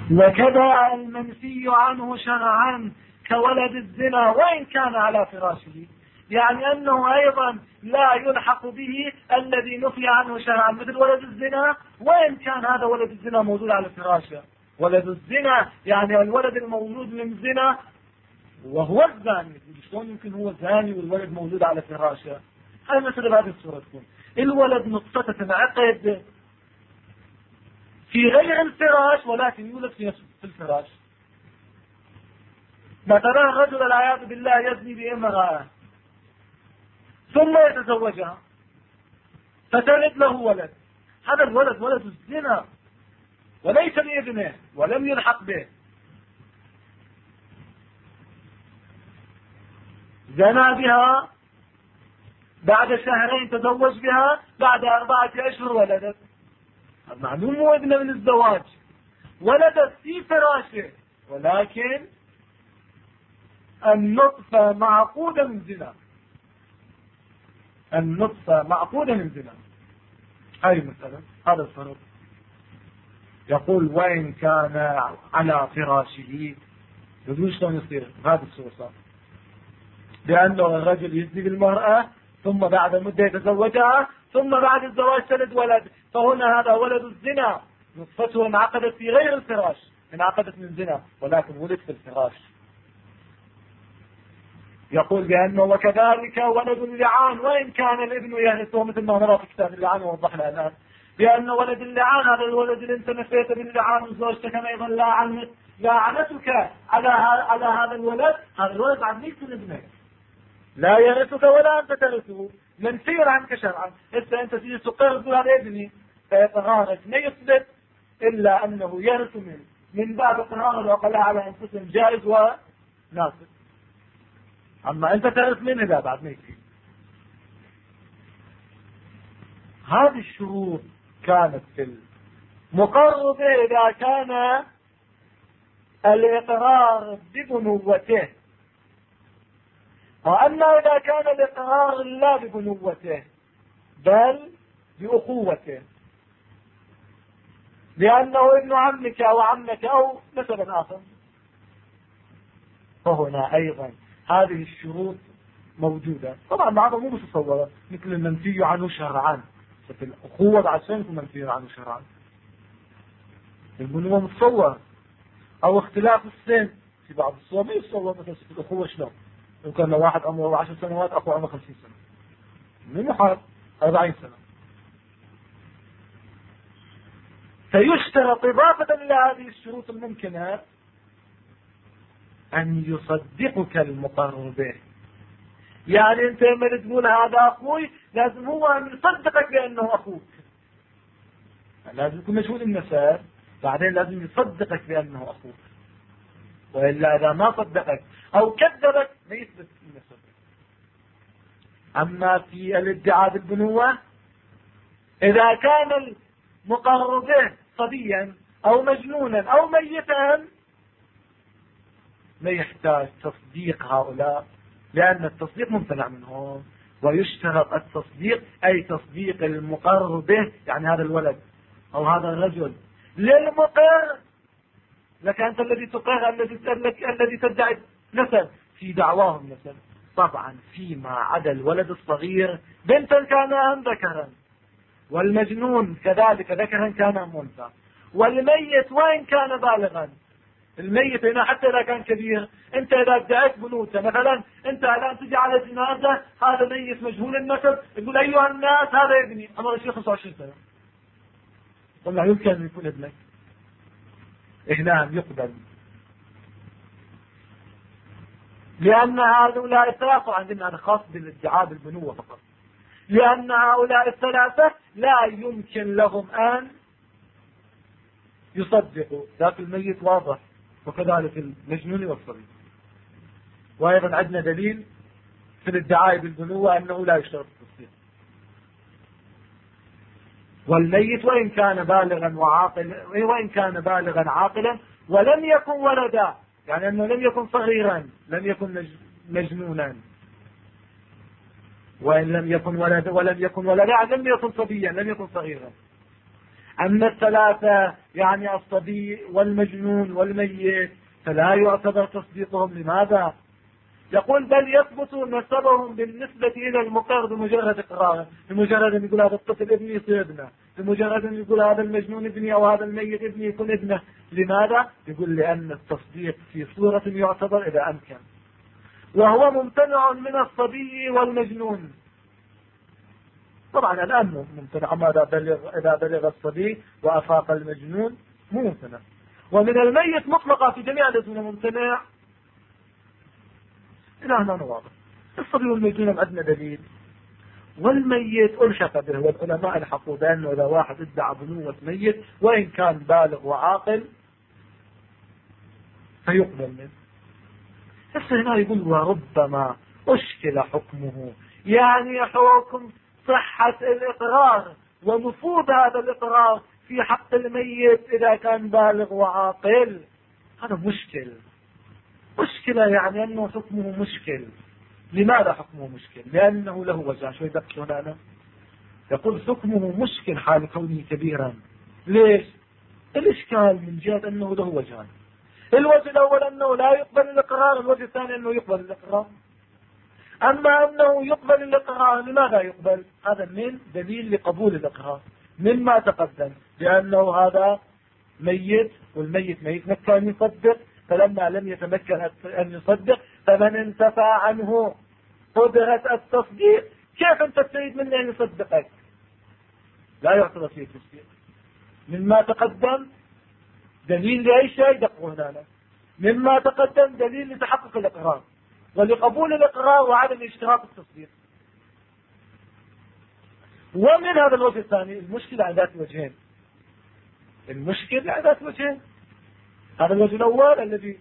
وكذا المنفي عنه شرعا كولد الزنا وإن كان على فراشه، يعني أنه أيضا لا يلحق به الذي نفي عنه شرعا مثل ولد الزنا وإن كان هذا ولد الزنا موجود على فراشه. ولد الزنا يعني الولد المولود من زنا وهو الزاني، شلون يمكن هو زاني والولد موجود على فراشه؟ هاي مثل هذه الصورة تكون الولد نطفة تنعقد في غير الفراش ولكن يولد في الفراش. مثلا الرجل العياذ بالله يزني بامرأة ثم يتزوجها فتلد له ولد، هذا الولد ولد الزنا وليس بابنه ولم يلحق به. زنى بها، بعد شهرين تزوج بها، بعد 4 أشهر ولدت، معلوم مو ابنه من الزواج، ولدت في فراشه ولكن النطفة معقودة من زنا، النطفة معقودة من زنا. هاي مثلا هذا الفرق. يقول وإن كان على فراشه، بدون شلون يصير هذه الصورة، لأنه الرجل يزني بالمرأة ثم بعد مدة يتزوجها ثم بعد الزواج تلد ولد، فهنا هذا ولد الزنا، نطفته انعقدت في غير الفراش، انعقدت من زنا ولكن ولد في الفراش. يقول بأنه وكذلك ولد اللعان وإن كان الابن يهرسه، مثل ما نرى في كتاب اللعان ووضحنا الآن، بأن ولد اللعان هذا الولد اللي انت نفيت باللعان وزوجتك ايضا لعنتك على هذا الولد، هذا الولد عن ليس ابنك، لا يرثك ولا انت ترثه، منفي عنك شرعا. انت تيجي تقر هذا ابني فيتغارج ما يثبت الا انه يرث من باب اقرار العقلاء على انفسهم جائز وناصب، اما انت ترث منه لا بعد ما يصير. هذه الشروط كانت في المقر به اذا كان الاقرار ببنوته، وأما إذا كان الإقرار لا ببنوته بل بأخوته، لأنه ابن عمك أو عمك أو مثلا آخر، فهنا أيضا هذه الشروط موجودة. طبعا بعضها مو متصورة مثل المنفي عنه شرعا، في الأخوة بعد شيء يكون منفي عنه شرعا، البنوة متصور، أو اختلاف السن في بعض الصور ما يتصور، مثل في الأخوة شلون لو كان واحد عمره 10 سنوات أخو عمره 50 سنة من محال 40 سنة. فيشترط إضافة إلى هذه الشروط الممكنة أن يصدقك المقر به، يعني أنت لما تقول هذا أخوي لازم هو أن يصدقك بأنه أخوك، لازم يكون مشهود النسب، بعدين لازم يصدقك بأنه أخوك، وإلا إذا ما صدقك أو كذبك ما يثبت النسب. أما في الادعاء بالبنوة إذا كان المقر به صبيا أو مجنونا أو ميتا ما يحتاج تصديق هؤلاء، لأن التصديق ممتنع منهم، ويشترط التصديق أي تصديق المقر به، يعني هذا الولد أو هذا الرجل للمقر لك، أنت الذي تقر الذي تدعي نسب في دعواهم نسب. طبعا فيما عدا الولد الصغير بنتا كان أم ذكرا، والمجنون كذلك ذكرا كان أم أنثى، والميت وإن كان بالغا، الميت هنا حتى إذا كان كبير، أنت إذا ادعيت بنوته مثلا، أنت الآن تجي على جنازة هذا ميت مجهول النسب، يقول أيها الناس هذا ابني عمره 25 سنة، والله يمكن أن يكون ابنك، هنا يقبل، لأن هؤلاء الثلاثة عندنا أنا خاص بالادعاء بالبنوة فقط، لأن هؤلاء الثلاثة لا يمكن لهم أن يصدقوا، ذاك الميت واضح، وكذلك المجنون والصبي. وأيضا عندنا دليل في الادعاء بالبنوة أنه لا يشترط التصديق. والميت وإن كان بالغا وعاقلا، وإن كان بالغا عاقلا ولم يكن ولدا، يعني أنه لم يكن صغيرا، لم يكن مجنونا، وإن لم يكن ولدا ولم يكن ولدا لم يكن صبيا، لم يكن صغيرا. أما الثلاثة يعني الصبي والمجنون والميت فلا يعتبر تصديقهم. لماذا؟ يقول بل يثبت نسبهم بالنسبة إلى المقر بمجرد إقراره، بمجرد أن يقول هذا الطفل ابني يصير ابنه، بمجرد أن يقول هذا المجنون ابني أو هذا الميت ابني يكون ابنه. لماذا؟ يقول لأن التصديق في صورة يعتبر إذا أمكن، وهو ممتنع من الصبي والمجنون. طبعا الآن ممتنع، أما إذا بلغ الصبي وأفاق المجنون مو ممتنع. ومن الميت مطلقة في جميع الأزمنة ممتنع. إلى هنا واضح. الصبي والمجنون عندنا دليل، والميت ألحق به، والعلماء الحقوا بأنه إذا واحد ادعى بنوة ميت وإن كان بالغ وعاقل فيقبل منه. بس هنا يقول وربما أشكل حكمه، يعني حكم صحة الإقرار ونفوذ هذا الإقرار في حق الميت إذا كان بالغ وعاقل، هذا مشكلة يعني أنه حكمه مشكل. لماذا حكمه مشكل؟ لأنه له وجهان. شوي دقيقة هنا أنا يقول حكمه مشكل حال كونه كبيرا. ليش؟ الإشكال من جهة أنه له وجهان. الوجه الأول أنه لا يقبل الإقرار، الوجه الثاني أنه يقبل الإقرار. أما أنه يقبل الإقرار، لماذا يقبل؟ هذا من دليل لقبول الإقرار مما تقدم، لأنه هذا ميت والميت ميت كان يصدق، فلما لم يتمكن أن يصدق فمن انتفى عنه قدرة التصديق كيف أنت تريد منه أن يصدقك؟ لا يعتبر فيه تصديق. مما تقدم دليل لأي شيء دقوا هنا، مما تقدم دليل لتحقق الإقرار ولقبول الإقرار وعدم اشتراط التصديق. ومن هذا الوجه الثاني المشكلة على ذات وجهين. المشكلة على ذات وجهين. هذا الوجه الأول الذي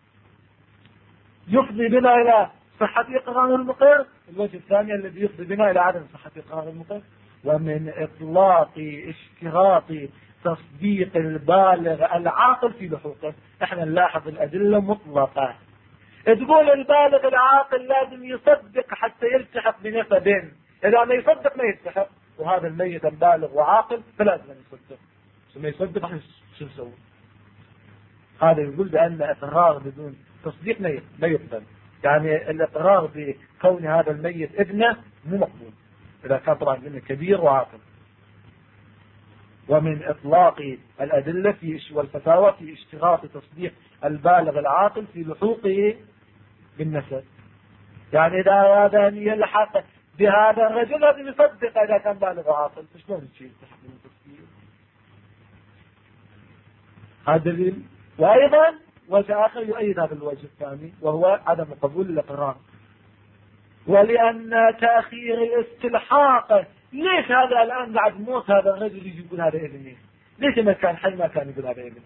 يفضي بنا إلى صحة إقرار المقر، الوجه الثاني الذي يفضي بنا إلى عدم صحة إقرار المقر. ومن إطلاق اشتراط تصديق البالغ العاقل في لحوقه، احنا نلاحظ الأدلة مطلقة. تقول البالغ العاقل لازم يصدق حتى يلتحق بنسب، إذا ما يصدق ما يلتحق، وهذا الميت البالغ وعاقل فلازم يصدق. ما يصدق شو نسوي؟ هذا يقول بأن إقرار بدون تصديق لا يقبل، يعني الإقرار بكون هذا الميت ابنه مو مقبول إذا كان طبعا ابنه كبير وعاقل. ومن إطلاق الأدلة والفتاوى في اشتراط تصديق البالغ العاقل في لحوقه بالنسب، يعني إذا أراد أن يلحق بهذا الرجل لازم يصدق إذا كان بالغ وعاقل. شلون يصير يلتحق بالتصديق؟ هذا دليل. وأيضا وجه آخر يؤيد هذا الوجه الثاني وهو عدم قبول الإقرار. ولأن تأخير الاستلحاق، ليش هذا الآن بعد موت هذا الرجل يجي يقول هذا ابني؟ ليش ما كان حي ما كان يقول هذا ابني؟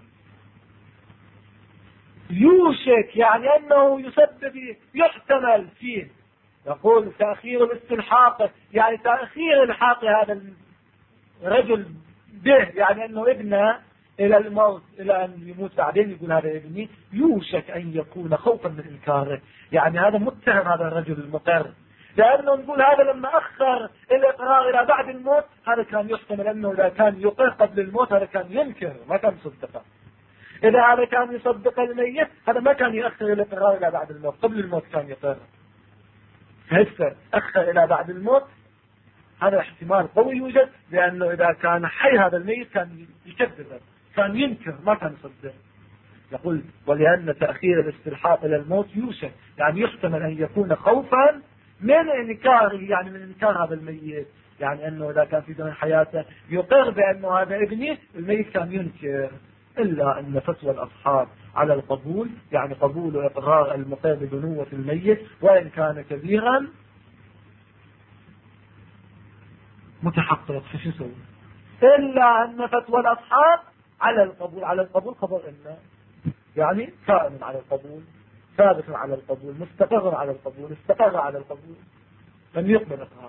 يوشك يعني أنه يسبب يحتمل فيه. يقول تأخير الاستلحاق يعني تأخير الحاق هذا الرجل به، يعني أنه ابنه إلى الموت إلى أن يموت بعدين يقول هذا ابني، يوشك أن يكون خوفا من إنكاره. يعني هذا متهم هذا الرجل المقر، لأنه نقول هذا لما أخر الإقرار إلى بعد الموت هذا كان يحتمل أنه إذا كان يقر قبل الموت هذا كان ينكر ما كان يصدقه. إذا هذا كان يصدق الميت هذا ما كان يأخر الإقرار إلى بعد الموت، قبل الموت كان يقر. هسه أخر إلى بعد الموت هذا احتمال قوي يوجد، لأنه إذا كان حي هذا الميت كان يكذب، كان ينكر ما كان يصدق. يقول ولأن تأخير الاستلحاق إلى الموت يوشك يعني يحتمل أن يكون خوفا من إنكاره، يعني من إنكار هذا الميت، يعني أنه إذا كان في زمن حياته يقر بأنه هذا ابني، الميت كان ينكر. إلا أن فتوى الأصحاب على القبول، يعني قبول إقرار المقر ببنوة الميت وإن كان كبيرا متحقق. شو يسوي؟ إلا أن فتوى الأصحاب على القبول، على القبول خبر إلا يعني كائن على القبول، ثابت على القبول، مستقر على القبول، استقر على القبول، لم يقبل إقرار.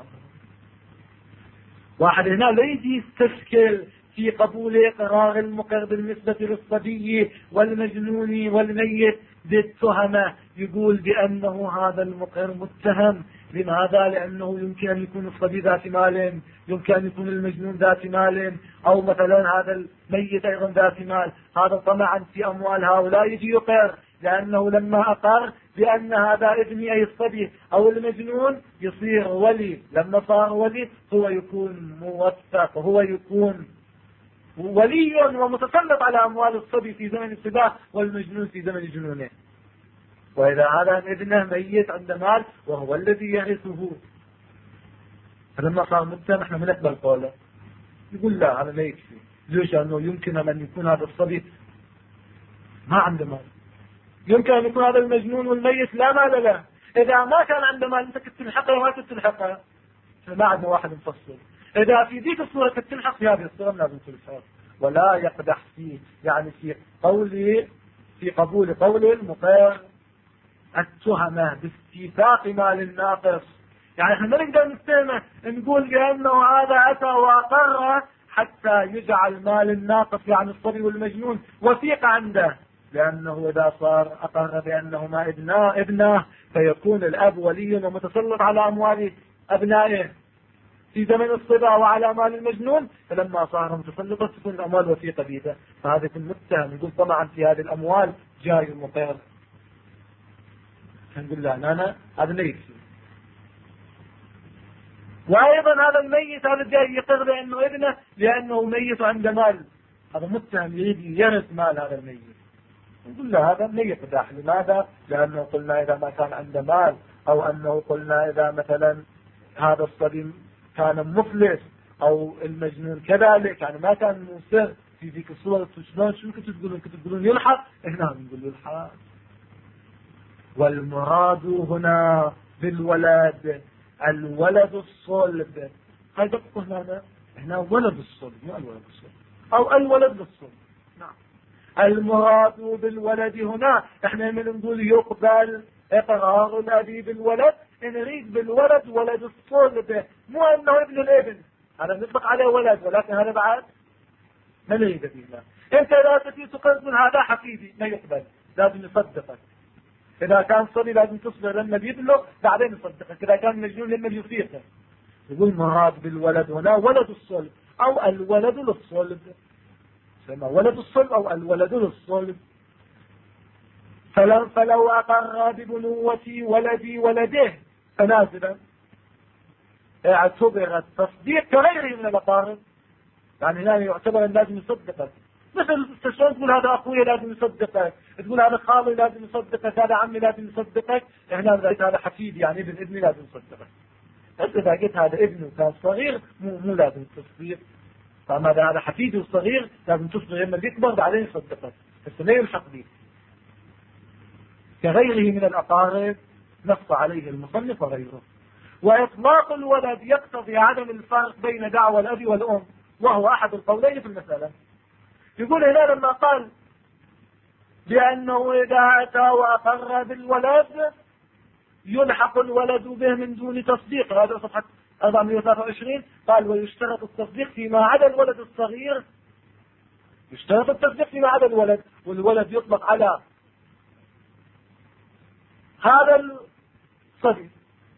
واحد هنا لا يجي يستشكل في قبول إقرار المقر بالنسبة للصبي والمجنون والميت بالتهمة، يقول بأنه هذا المقر متهم لماذا؟ لأنه يمكن أن يكون الصبي ذات مال، يمكن أن يكون المجنون ذات مال، أو مثلا هذا الميت أيضا ذات مال. هذا طمعا في أموال هؤلاء يجي يقر، لأنه لما أقر بأن هذا ابني أي الصبي أو المجنون يصير ولي. لما صار ولي هو يكون موثق، هو يكون ولي ومتسلط على أموال الصبي في زمن الصباه والمجنون في زمن جنونه. وإذا هذا ابنه ميت عند مال وهو الذي يرثه، فلما صار متهم احنا بنقبل قوله، يقول لا هذا ما يكفي. ليش؟ لأنه يمكن أن يكون هذا الصبي ما عنده مال، يمكن أن يكون هذا المجنون والميت لا مال له. إذا ما كان عنده مال أنت كنت تلحقه وما كنت تلحقه، فما عندنا واحد مفصل. إذا في ذيك الصورة كنت تلحق، في هذه الصورة لازم تلحق. ولا يقدح فيه، يعني في قبول قول المقر التهمة باستيفاق مال الناقص. يعني احنا ما نقدر نتهمه نقول بأنه هذا أتى وأقر حتى يجعل مال الناقص يعني الصبي والمجنون وثيق عنده، لأنه إذا صار أقر بأنهما ابناه فيكون الأب ولي ومتسلط على أموال أبنائه في زمن الصبا وعلى مال المجنون، فلما صار متسلطا تكون الأموال وثيقة بيده، فهذا يكون متهم يقول طبعا في هذه الأموال جاي المقر. نقول له أنا هذا لا يكفي. وأيضا هذا الميت هذا جاي يقر بأنه ابنه لأنه ميت عنده مال، هذا متهم يريد يرث مال هذا الميت. نقول له هذا لا يقدح. لماذا؟ لأنه قلنا إذا ما كان عنده مال، أو أنه قلنا إذا مثلا هذا الصبي كان مفلس أو المجنون كذلك، يعني ما كان مصر في ذيك الصورة. شو كنتوا تقولون؟ كنتوا تقولون يلحق، هنا نقول يلحق. والمراد هنا بالولد الولد الصلب. هذا هنا ولد الصلب مو الولد الصلب، أو الولد للصلب. نعم، المراد بالولد هنا احنا من نقول يقبل اقرار الأبي بالولد، نريد بالولد ولد الصلب، مو انه ابن الابن. هذا نطلق عليه ولد، ولكن هذا بعد ما نريد به. انت لا تجي تقرر من هذا حفيدي، ما يقبل، لازم يصدقك. إذا كان صبي لازم تصبر لما يبلغ بعدين يصدقك، إذا كان مجنون لما يفيقه. يقول مراد بالولد هنا ولد الصلب أو الولد للصلب، سمى ولد الصلب أو الولد للصلب. فلو أقر ببنوة ولدي ولده فنازلا اعتبر التصديق كغيره من الأقارب، يعني هنا يعتبر أن لازم يصدقك. مثل شلون تقول هذا أخوي لازم يصدقك، تقول هذا خالي لازم يصدقك، هذا عمي لازم يصدقك. هنا قلت هذا حفيدي يعني ابني لازم يصدقك. بس إذا قلت هذا ابنه كان صغير مو لازم تصديق. فما هذا حفيدي الصغير لازم تصدق لما يكبر بعدين يصدقك، بس لا يلحق به. كغيره من الأقارب نص عليه المصنف وغيره. وإطلاق الولد يقتضي عدم الفرق بين دعوى الأب والأم، وهو أحد القولين في المسألة. يقول هنا لما قال بأنه إذا أتى وأقر بالولد يلحق الولد به من دون تصديق، هذا صفحة 423. قال ويشترط التصديق فيما عدا الولد الصغير، يشترط التصديق فيما عدا الولد، والولد يطلق على هذا الصغير،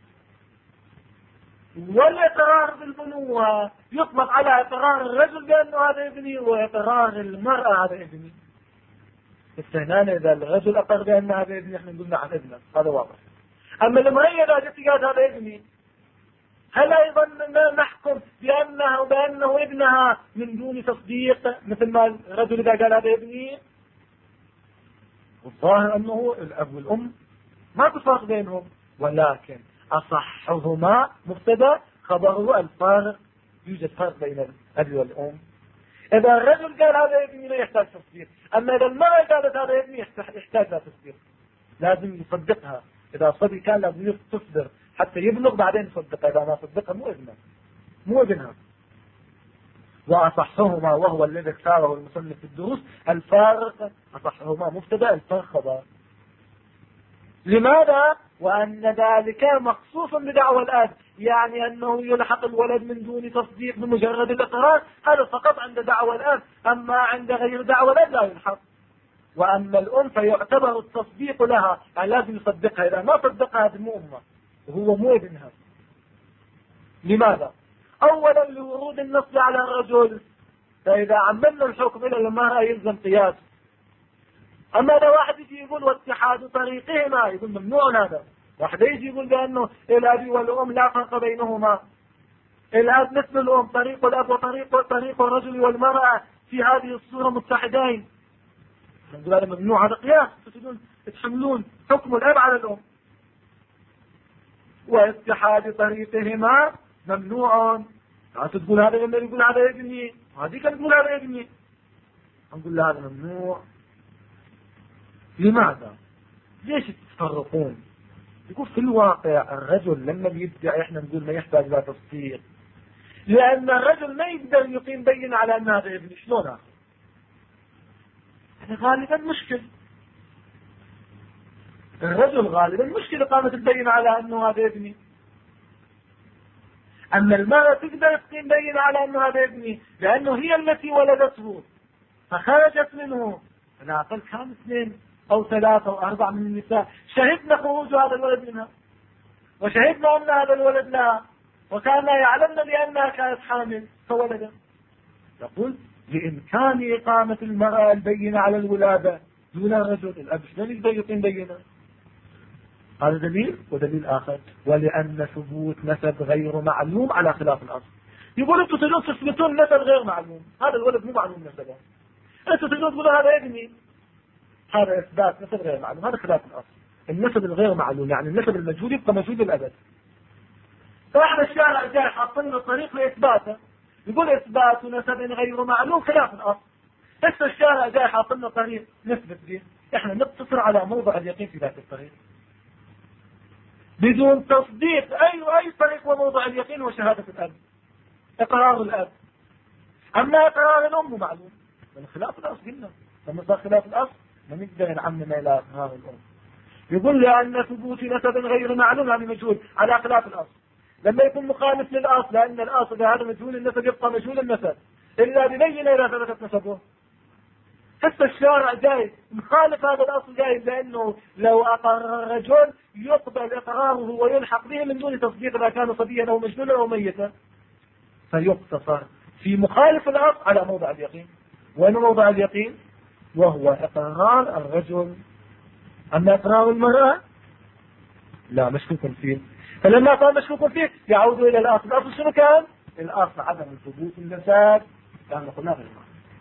والإقرار بالبنوة يطلق على إقرار الرجل بأنه هذا ابني، وإقرار المرأة هذا ابني. استهنان إذا الرجل أقر بأن هذا ابني احنا نقول نعم ابنك، هذا واضح. أما المرأة إذا جت قالت هذا ابني، هل أيضا نحكم بأنه ابنها من دون تصديق مثل ما الرجل إذا قال هذا ابني؟ الظاهر أنه الأب والأم ما تفرق بينهم، ولكن أصحهما مبتدا خبره الفارق، يوجد فرق بين الأب والأم. إذا الرجل قال هذا ابني لا يحتاج تصديق، أما إذا المرأة قالت هذا ابني يحتاج لا تصديق، لازم يصدقها. إذا صبي كان لازم تصبر حتى يبلغ بعدين يصدقها، إذا ما صدقها مو ابنها. وأصحهما وهو الذي اختاره المصنف في الدروس الفارق، أصحهما مبتدا الفارق خبر. لماذا؟ وأن ذلك مخصوص بدعوى الأب، يعني أنه يلحق الولد من دون تصديق بمجرد الإقرار، هذا فقط عند دعوى الأب، أما عند غير دعوى الأب لا يلحق. وأما الأم فيعتبر التصديق لها، يعني لازم يصدقها، إذا ما صدقها هذه مو أمه، وهو مو ابنها. لماذا؟ اولا لورود النص على الرجل، فاذا عملنا الحكم الى المرأة يلزم قياس. اما لو واحد يجي يقول واتحاد طريقهما، يقول ممنوع هذا. واحد يجي يقول بانه الاب والام لا فرق بينهما، الاب مثل الام، طريق الاب وطريق الرجل والمرأة في هذه الصورة متحدين، نقول هذا ممنوع، هذا قياس، تحملون حكم الاب على الام. واتحاد طريقهما ممنوع، تقول هذا لما يقول هذا ابني، هذيك تقول هذا ابني، نقول هذا ممنوع. لماذا؟ ليش تتفرقون؟ يقول في الواقع الرجل لما بيدعي احنا نقول ما يحتاج الى تصديق، لان الرجل ما يقدر يقيم بين على ان هذا ابني. شلون هذا؟ غالبا مشكل، الرجل غالبا مشكلة قامت تبين على انه هذا ابني. اما المرأة تقدر تقيم بين على انه هذا ابني، لانه هي التي ولدته فخرجت منه. انا اقل كان 2 أو 3 أو 4 من النساء شهدنا خروج هذا الولد منها، وشهدنا ان هذا الولد لها، وكان يعلمنا بانها كانت حامل فولدت. يقول بامكان اقامة المرأة البينة على الولادة دون الرجل. الاب شلون يقدر يقيم بينة؟ هذا دليل. ودليل آخر، ولأن ثبوت نسب غير معلوم على خلاف الأصل. يقول انتم تجون تثبتون نسب غير معلوم، هذا الولد مو معلوم نسبه، انتم تجون تقولوا هذا ابني، هذا إثبات نسب غير معلوم، هذا خلاف الأصل. النسب الغير معلوم يعني النسب المجهول يبقى مجهول للأبد. فاحنا الشارع جاي حاطين له طريق لإثباته، يقول إثبات نسب غير معلوم خلاف الأصل. بس الشارع جاي حاطين له طريق نثبت به، احنا نقتصر على موضع اليقين في ذات الطريق بدون تصديق. أي طريق وموضع اليقين وشهادة الأب، إقرار الأب. أما إقرار الأم معلوم من خلاف الأصل. قلنا لما صار خلاف الأصل ما نقدر نعمم إلى إقرار الأم. يقول لأن ثبوت نسب غير معلوم يعني مجهول على خلاف الأصل. لما يكون مخالف للأصل، لأن الأصل هذا مجهول النسب يبقى مجهول النسب إلا ببينة إذا ثبتت نسبه. حتى الشارع جاي مخالف هذا الأصل، جاي لأنه لو أقر الرجل يقبل إقراره ويلحق به من دون تصديق إذا كان صبيا أو مجنونا أو ميتا، فيقتصر في مخالف الأصل على موضع اليقين. وين موضع اليقين؟ وهو إقرار الرجل. أما إقرار المرأة لا، مشكوك فيه. فلما كان مشكوك فيه يعود إلى الأصل. الأصل شنو كان؟ الأصل عدم ثبوت النسب، كان قلنا غير.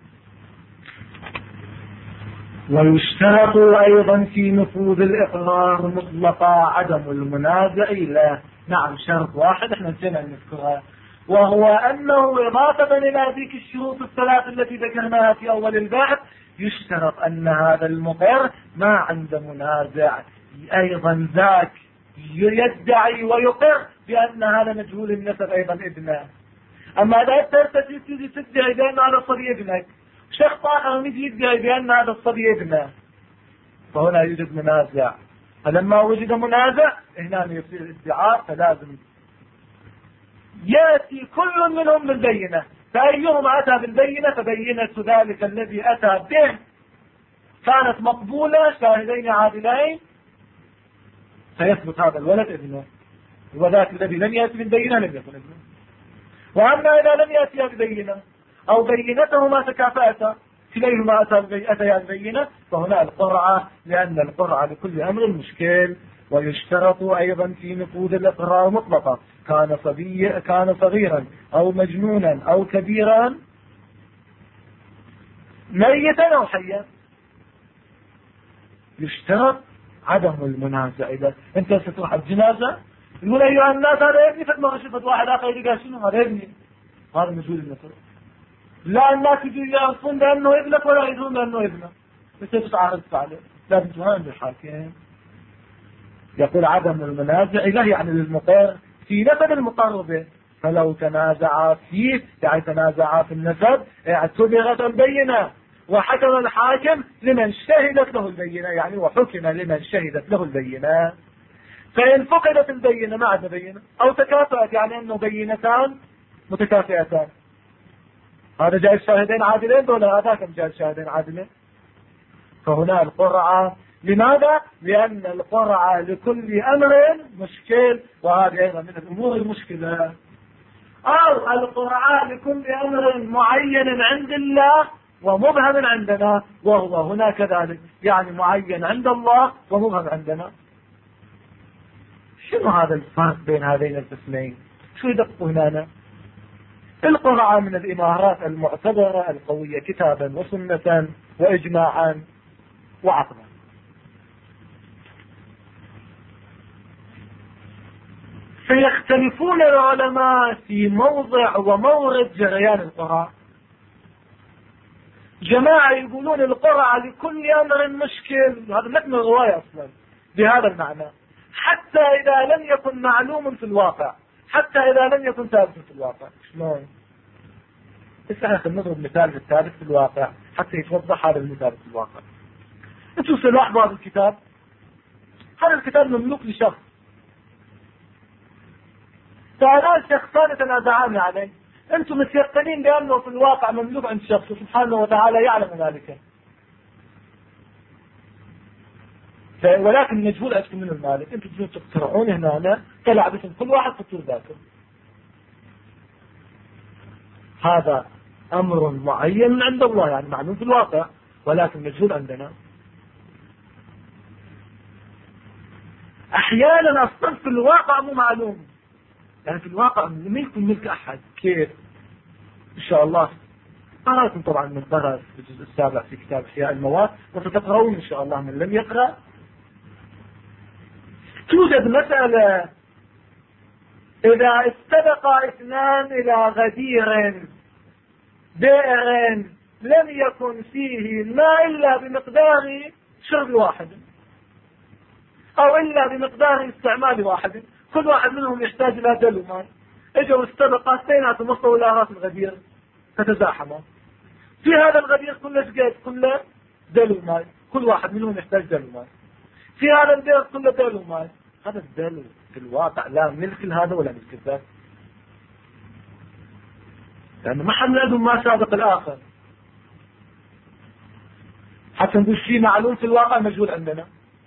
ويشترط أيضا في نفوذ الإقرار مطلقا عدم المنازع له. نعم، شرط واحد احنا نسينا نذكرها، وهو أنه إضافة إلى ذيك الشروط الثلاث التي ذكرناها في أول البحث، يشترط أن هذا المقر ما عنده منازع، أيضا ذاك يدعي ويقر بأن هذا مجهول النسب أيضا ابنه. أما إذا تدعي بأن هذا الصبي ابنك، شخص آخر يجي يدعي بأن هذا الصبي ابنه، فهنا يوجد منازع. فلما وجد منازع هنا يصير الادعاء، فلازم يأتي كل منهم بالبينة، فأيهما أتى بالبينة فبينة ذلك الذي أتى به كانت مقبولة، شاهدين عادلين، فيثبت هذا الولد ابنه. وذاك الذي لم يأتي بالبينة لم يكن ابنه. وأما إذا لم يأتي ببينة أو بينتهما تكافأتا، كليهما أتيا البينة، فهنا القرعة، لأن القرعة لكل أمر مشكل. ويشترط أيضا في نفوذ الإقرار مطلقا، كان صغيرا أو مجنونا أو كبيرا، ميتا أو حيا، يشترط عدم المنازع. إذا أنت ستروح الجنازة يقول أيها الناس هذا ابني، فتما شفت واحد آخر يقول شنو هذا ابني، هذا مجهول النسب. لا، الناس يعرفون بأنه ابنك ولا يدرون بأنه ابنك، بس تتعارض عليه. لازم تهان بالحاكم. يقول عدم المنازع له يعني للمقر في نسب المقر به، فلو تنازع فيه يعني تنازع في النسب اعتبرت البينة، وحكم الحاكم لمن شهدت له البينة، يعني وحكم لمن شهدت له البينة. فإن فقدت البينة ما عاد بينة، أو تكافأت يعني أنه بينتان متكافئتان، هذا جاء شاهدين عادلين ولا هذا كم جاء شاهدين عادلين، فهنا القرعة لماذا؟ لأن القرعة لكل أمر مشكل، وهذه أيضا من الأمور المشكلة. أو القرعة لكل أمر معين عند الله ومبهم عندنا، وهو هنا كذلك، يعني معين عند الله ومبهم عندنا. شنو هذا الفرق بين هذين القسمين؟ شو يدق هنا؟ القرعة من الإمارات المعتبرة القوية كتابا وسنة وإجماعا وعقلا. فيختلفون العلماء في موضع ومورد جريان القرعة. جماعة يقولون القرعة لكل أمر مشكل، هذا متن الرواية أصلا بهذا المعنى، حتى إذا لم يكن معلوم في الواقع، حتى إذا لم يكن ثابت في الواقع. شلون؟ بس احنا نضرب مثال الثابت في الواقع حتى يتوضح هذا المثال في الواقع. انتم سلاحظوا هذا الكتاب، هذا الكتاب مملوك لشخص، فهذا شخصان يتنازعان عليه، انتم متيقنين بأنه في الواقع مملوك عند شخص سبحانه وتعالى يعلم ذلك، ولكن مجهول أشكل من المالك. انتم تقترعون هنا كلعبة كل واحد تطور ذاته. هذا أمر معين عند الله، يعني معلوم في الواقع ولكن مجهول عندنا. أحيانا أصلا في الواقع مو معلوم، يعني في الواقع ملك ملك أحد. كيف؟ إن شاء الله قرأتم طبعا من قرأ في الجزء السابع في كتاب إحياء المواد، وستقرؤون إن شاء الله من لم يقرأ. توجد مسألة إذا استبق اثنان إلى غدير بئر لم يكن فيه الماء إلا بمقدار شرب واحد أو إلا بمقدار استعمال واحد، كل واحد منهم يحتاج إلى دلو ماء. اجوا استبقا اثنيناتهم وصلوا إلى راس الغدير فتزاحموا. في هذا الغدير كله شقيت، كله دلو ماء، كل واحد منهم يحتاج دلو ماء. في هذا البئر كله دلو ماء. هذا الدلو في الواقع لا ملك هذا ولا ملك ذاك، لأنه ما حد لهم ما سابق الآخر، حتى نقول شيء معلوم في الواقع مجهول عندنا.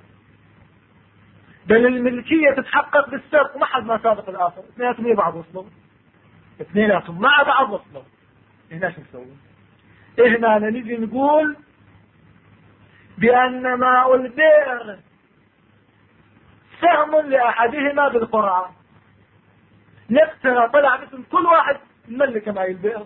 بل الملكية تتحقق بالسبق، ما حد ما سابق الآخر، اثنيناتهم مع بعض وصلوا، اثنيناتهم مع بعض وصلوا. هنا شو نسوي؟ هنا نجي نقول بأن ماء البئر سهم لأحدهما بالقرعة، نقترى طلع مثل كل واحد ملك ماء البئر،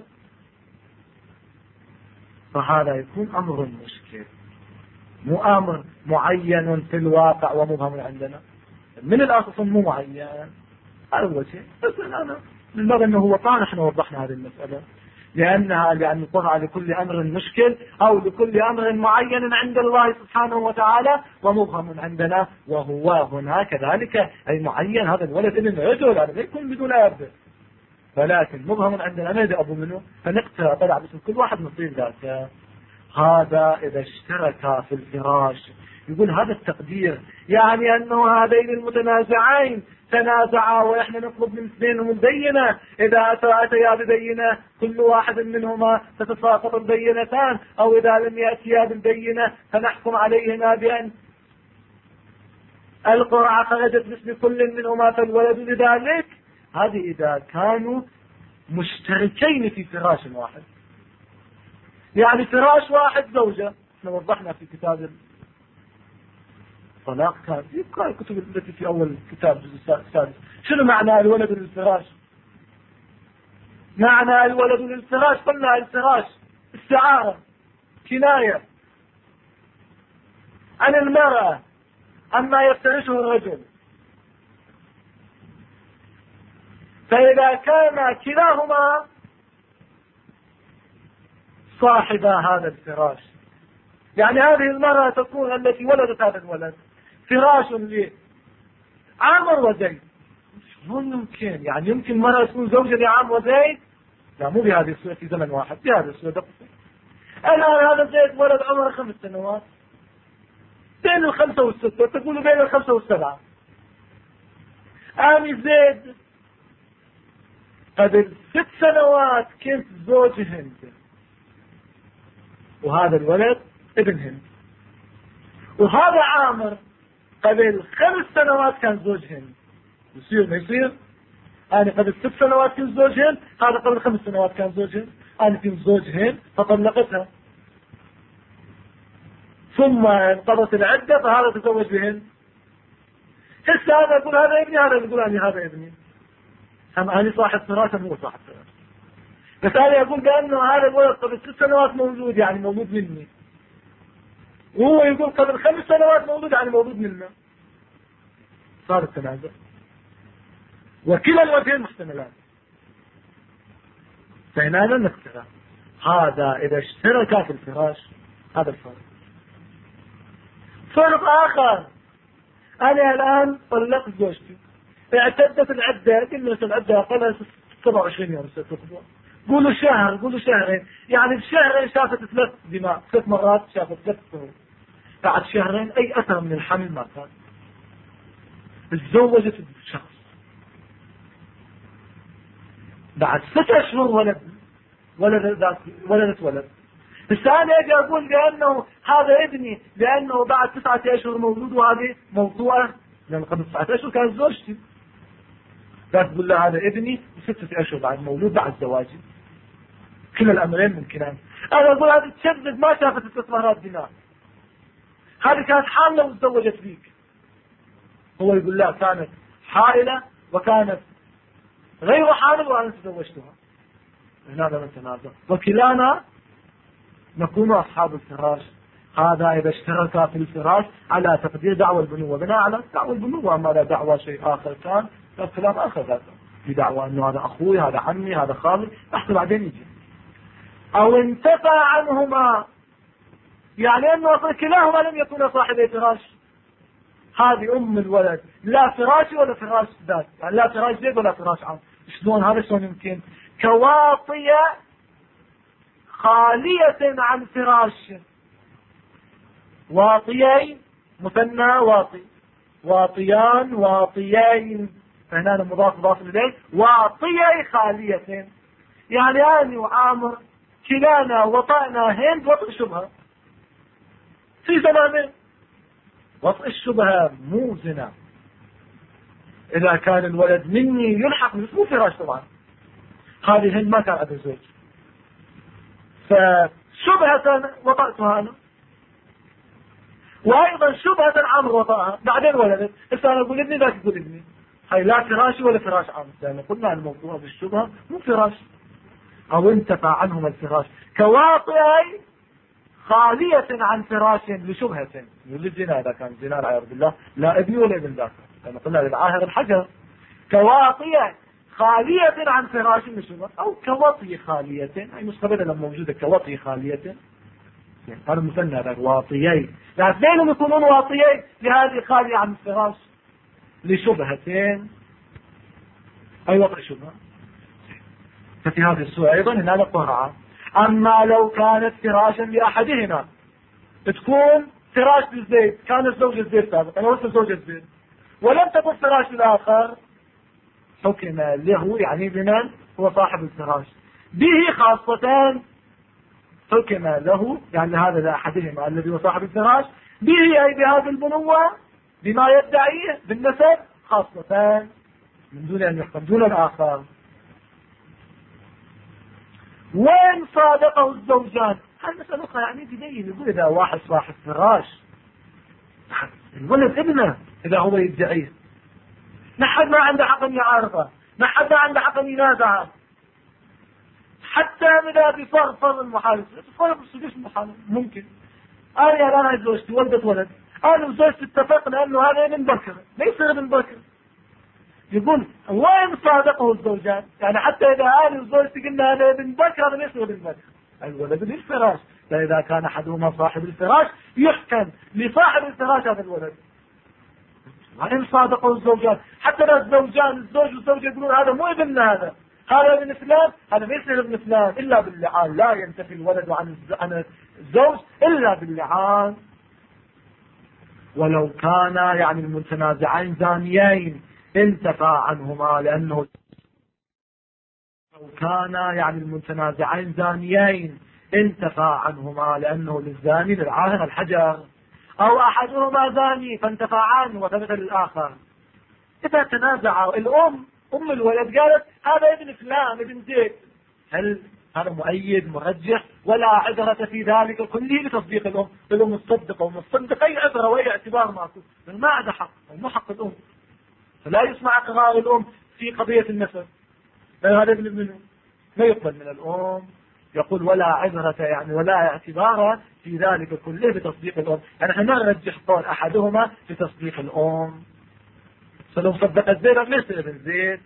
فهذا يكون أمر مشكل، مو أمر معين في الواقع ومبهم عندنا. من الأصل مو معين، أول شيء. بس أنا من باب أنه هو طالع احنا وضحنا هذه المسألة، لأنها يعني القرعة لكل أمر مشكل أو لكل أمر معين عند الله سبحانه وتعالى ومبهم عندنا، وهو هنا كذلك أي معين. هذا الولد ابن رجل، هذا لا يكون بدون أب، ولكن مبهم عندنا ما يدأب منه، فنقترى طلع باسم كل واحد نصير ذاته. هذا إذا اشتركا في الفراش، يقول هذا التقدير يعني أنه هذين المتنازعين تنازعا ونحن نطلب من اثنينهم البينة، إذا أتيا ببينة كل واحد منهما تتساقط البينتان، أو إذا لم يأتيا بالبينة فنحكم عليهما بأن القرعة خرجت باسم كل منهما فالولد لذلك. هذه إذا كانوا مشتركين في فراش واحد، يعني فراش واحد زوجة. احنا وضحنا في كتاب الطلاق، كان في الكتب التي في أول كتاب الجزء السادس شنو معنى الولد للفراش؟ معنى الولد للفراش قلنا الفراش استعارة كناية عن المرأة عما يفترشه الرجل، فإذا كان كلاهما صاحب هذا الفراش، يعني هذه المرأة تكون التي ولدت هذا الولد فراش لعمر وزيد. شلون يمكن؟ يعني يمكن مرأة تكون زوجة لعمر وزيد؟ لا، مو بهذه الصورة في زمن واحد، بهذه الصورة. الآن هذا زيد ولد عمره 5 سنوات، بين 5 و6، تقول بين 5 و7. آمي زيد قبل 6 سنوات كنت زوج هند، وهذا الولد ابن هند، وهذا عامر قبل 5 سنوات كان زوجهن، يصير ما يصير؟ أنا قبل 6 سنوات كنت زوجهن، هذا قبل 5 سنوات كان زوجهن، أنا كنت زوجهن فطلقتها، ثم انقضت العدة فهذا تزوج بهن. هسه هذا يقول هذا ابني، هذا يقول أنا هذا ابني، هم أنا صاحب فراش مو صاحب فراش، بس أنا يقول بأنه هذا الولد قبل 6 سنوات مولود، يعني مولود مني، وهو يقول قبل 5 سنوات مولود، يعني مولود منا. صار التنازع، وكلا الوجهين محتملان. فهنا نكتب هذا إذا اشتركا في الفراش، هذا الفرق. فرق آخر، أنا الآن طلقت زوجتي، اعتدت العدة، كلمة العدة أقلها 27 يوم، 6 أسبوع، قولوا شهر، قولوا شهرين، يعني بشهرين شافت 3 دماء، 3 مرات شافت 3 شهور، بعد شهرين أي أثر من الحمل ما كان، تزوجت الشخص، بعد 6 أشهر ولدت ولد. بس انا اجي اقول بانه هذا ابني لانه بعد 9 أشهر مولود، وهذه موضوعه لان قبل 9 أشهر كانت زوجتي، لا تقول له هذا ابني 6 أشهر بعد مولود بعد زواجي، كلا الامرين ممكنان. انا اقول هذه تشدد ما شافت استثمارات بناء، هذه كانت حامله وتزوجت فيك، هو يقول لا كانت حائله وكانت غير حامل وانا تزوجتها. هنا لم نتنازع، وكلانا نكون أصحاب الفراش. هذا إذا اشتركا في الفراش على تقدير دعوى البنوة، بناء على دعوى البنوة، أما لا دعوى شيء آخر كان كلام آخر، هذا بدعوى أنه هذا أخوي، هذا عمي، هذا خالي، أحسن بعدين يجي. أو انتفى عنهما، يعني أنه كلاهما لم يكونا صاحبي فراش، هذه أم الولد لا فراشي ولا فراش ذات، يعني لا فراش زيد ولا فراش عام. شلون هذا؟ شلون يمكن؟ كواطية خالية عن فراش، واطيين مثنى واطي، واطيان واطيين، فهنا مضاف إليه، واطيي خالية، يعني أنا وعامر كلانا وطأنا هند وطئ شبهة في زمانين. وطئ الشبهة مو زنا، إذا كان الولد مني يلحق مو فراش طبعا، هذه هند ما كان عندها زوج، فشبهة وطأتها أنا، وايضا شبهة عمرو وطاها بعدين ولدت. بس انا اقول ابني ذاك يقول ابني، هاي لا فراشي ولا فراش عمرو، لان قلنا الموضوع بالشبهة مو فراش. او انتفى عنهما الفراش كواطئي خالية عن فراش لشبهة، للزنا اذا كان زنا والعياذ بالله، لا ابني ولا ابن ذاك، لان قلنا للعاهر الحجر. كواطئ خالية عن فراش لشبهة، او كوطي خالية، اي مستقبلا لما موجودة كوطي خالية، يعني هذا مثنى هذا واطيين، يعني بينهم يكونون واطيين لهذه خالية عن الفراش لشبهتين، أي وقع شبهة. ففي هذه الصورة أيضا هنا قرعة. أما لو كانت فراشا لأحدهما، تكون فراش للزيد، كان الزوج الزيد سابقا وصل زوج الزيد، ولم تكن فراش الآخر، حكم له، يعني بمن هو صاحب الفراش به خاصة، حكم له يعني هذا لأحدهما الذي هو صاحب الفراش به، أي بهذه البنوة بما يدعيه بالنسب خاصة، من دون أن يحكم دون الآخر. وين صادقه الزوجان؟ هذه مسألة أخرى، يعني تبين يقول إذا واحد صاحب فراش الولد ابنه إذا هو يدعيه، نحن ما عنده حق يعارضه، نحن ما عنده حق ينازعه، حتى إذا بفرض المحارب، فرض السدوس المحارب ممكن. أنا الآن زوجتي ولدت ولد، أنا وزوجتي اتفقنا أنه هذا ابن بكر ليس ابن بكر، يقول وين صادقه الزوجان؟ يعني حتى إذا أنا وزوجتي قلنا هذا ابن بكر هذا ليس ابن بكر، الولد للفراش، فإذا كان أحدهما صاحب الفراش يحكم لصاحب الفراش هذا الولد. وين صادقه الزوجان؟ حتى لو الزوجان الزوج والزوجة يقولون هذا مو ابننا، هذا ابن فلان، هذا ليس ابن فلان، إلا باللعان، لا ينتفي الولد عن الزوج إلا باللعان. ولو كان يعني المتنازعين زانيين انتفى عنهما، لأنه لو كان يعني المتنازعين زانيين انتفى عنهما، لأنه للزاني للعاهر الحجر. أو أحدهما زاني فانتفع عنه وثبت للآخر. إذا تنازعوا الأم أم الولد قالت هذا ابن فلان ابن زيد، هل هذا مؤيد مرجح؟ ولا عبرة في ذلك كله لتصديق الأم. الأم مصدقة ومصدقة أي عبرة وأي اعتبار ماكو، ما عدا حق، مو حق الأم، فلا يسمع قرار الأم في قضية النسب. هذا ابن منه ما يقبل من الأم. يقول ولا عبرة يعني ولا اعتبار في ذلك كله بتصديق الأم. يعني احنا ما نرجح قول أحدهما بتصديق الأم. فلو صدقت زيد ليس ابن زيد.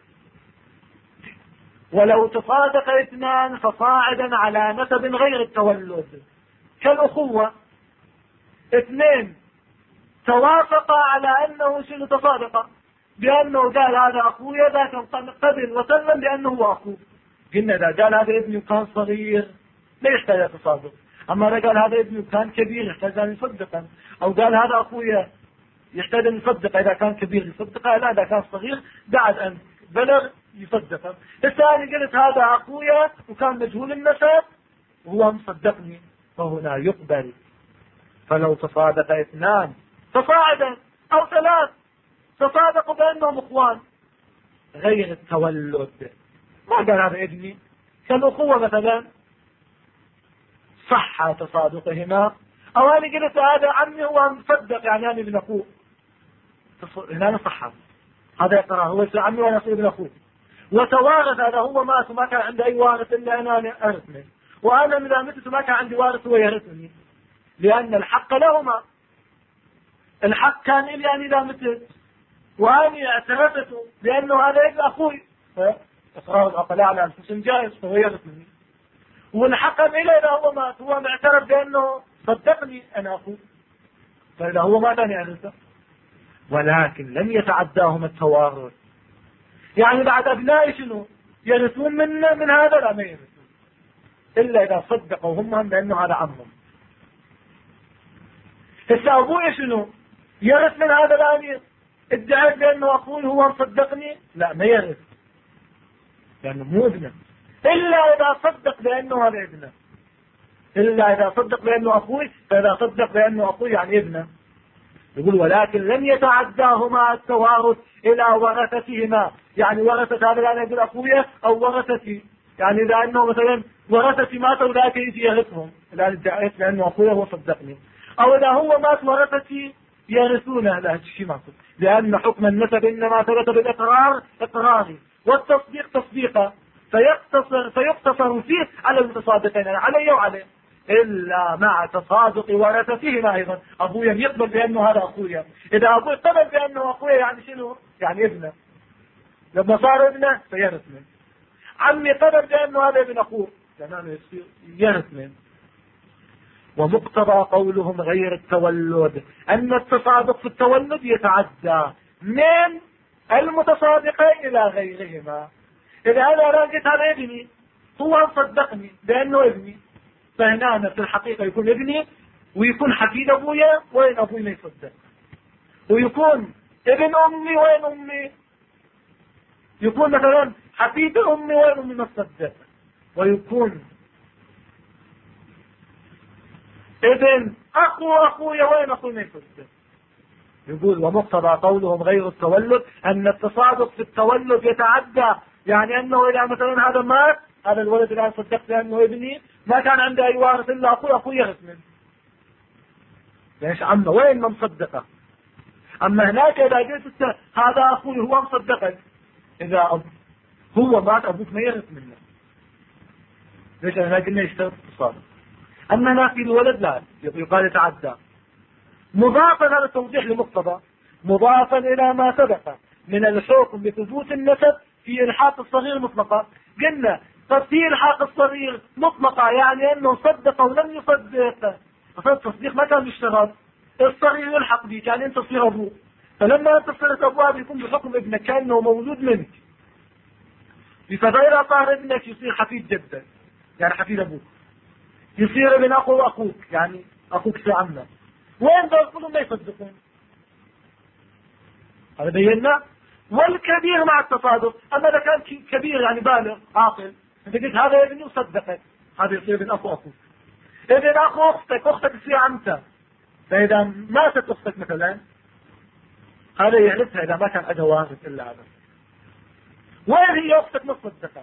ولو تصادق اثنان فصاعدا على نسب غير التولد كالأخوة، اثنين توافقا على أنه شنو تصادقا بأنه قال هذا أخويا ذاك قبل وسلم بأنه هو أخوه. قلنا إذا قال هذا ابني كان صغير لا يحتاج تصادق، أما إذا قال هذا ابني كان كبير يحتاج أن يصدقا، أو قال هذا أخويا يحتاج أن يصدق. إذا كان كبير يصدقه، لا إذا كان صغير بعد أن بلغ يصدقه. الثاني قلت هذا أخويا وكان مجهول النسب وهو مصدقني فهنا يقبل. فلو تصادق اثنان فصاعدا أو ثلاث تصادقوا بأنهم أخوان غير التولد، ما قال هذا ابني، كالأخوة مثلا صح تصادقهما. أو أنا قلت هذا عمي هو مصدق يعني أنا ابن أخوه، هنا صح هذا يقرأ هو عمي وأنا ابن أخوه. وتوارث هذا هو مات وما كان عنده أي وارث إلا أنا أرثني، وأنا إذا مت ما كان عندي وارث هو يرثني، لأن الحق لهما. الحق كان إلي أن إذا مت وأني اعترفته لأنه هذا ابن أخوي، إقرار العقلاء على أنفسهم جائز فهو يرثني. والحق إلي إذا هو مات هو معترف بأنه صدقني أنا أخوه، فإذا هو مات أنا أرثه. ولكن لم يتعداهم التوارث، يعني بعد أبنائي شنو يرثون من هذا؟ لا ما يرثون إلا إذا صدقوا هم بأنه هذا عمهم. هسه أبوي شنو يرث من هذا الآن ادعيت بأنه أخوي هو مصدقني؟ لا ما يرث لأنه مو ابنه، إلا إذا صدق بأنه هذا ابنه، إلا إذا صدق بأنه أخوي. فإذا صدق بأنه أخوي يعني ابنه. يقول ولكن لم يتعداهما التوارث إلى ورثتهما، يعني ورثة هذا الآن يقول أخويا أو ورثتي، يعني إذا أنه مثلا ورثتي ماتوا ذاك يجي يرثهم الآن ادعيت بأنه أخويا هو صدقني، أو إذا هو مات ورثتي يرثونه. لا شيء ما صدق، لأن حكم النسب إنما ثبت بالإقرار إقراري والتصديق تصديقا، فيقتصر فيه على المتصادقين علي وعليه، إلا مع تصادق ورثتهما أيضا. أبويا يقبل بأنه هذا أخويا، إذا أبوي قبل بأنه أخويا يعني شنو؟ يعني ابنه، لما صار ابنه فيرث منه. عمي قبل بأنه هذا ابن أخوه لأنه يرث منه. ومقتضى قولهم غير التولد أن التصادق في التولد يتعدى من المتصادقين إلى غيرهما. إذا أنا راجت هذا ابني هو صدقني بأنه ابني، فهنا في الحقيقة يكون ابني ويكون حفيد أبويا وين أبوي ما يصدق، ويكون ابن أمي وين أمي، يكون مثلا حفيد أمي وين أمي ما تصدق، ويكون ابن أخويا وين أخوي ما يصدق. يقول ومقتضى قولهم غير التولد أن التصادق في التولد يتعدى، يعني أنه إذا مثلا هذا مات هذا الولد الآن صدقت لأنه ابني ما كان عنده أي وارث إلا أخوي يرث منه، ليش عمه وين ما مصدقه. أما هناك إذا قلت هذا أخوي هو مصدقك، إذا هو مات أبوك ما يرث منه، ليش هناك قلنا يشترط التصادق. أما هنا في الولد لا يقال يتعدى. مضافا هذا التوضيح لمقتضى، مضافا إلى ما سبق من الحكم بثبوت النسب في إلحاق الصغير مطلقا. قلنا قد في إلحاق الصغير مطلقا يعني أنه صدق ولم يصدق، التصديق ما كان يشتغل، الصغير يلحق بك يعني أنت تصير أبوه، فلما أنت صرت أبوه بيكون بحكم ابنك كأنه مولود منك، فإذا صار ابنك يصير حفيد جدا يعني حفيد أبوك، يصير ابن أخوك يعني أخوك في عمه، وين دول كلهم ما يصدقون. هذا بينا. والكبير مع التصادق، أما إذا كان كبير يعني بالغ عاقل أنت قلت هذا ابني وصدقك، هذا يصير ابن أخوك، ابن أخو أختك تصير عمته، فإذا ماتت أختك مثلا هذا يعرفها إذا ما كان عندها وارث إلا هذا. وين هي أختك نصف الزكاة؟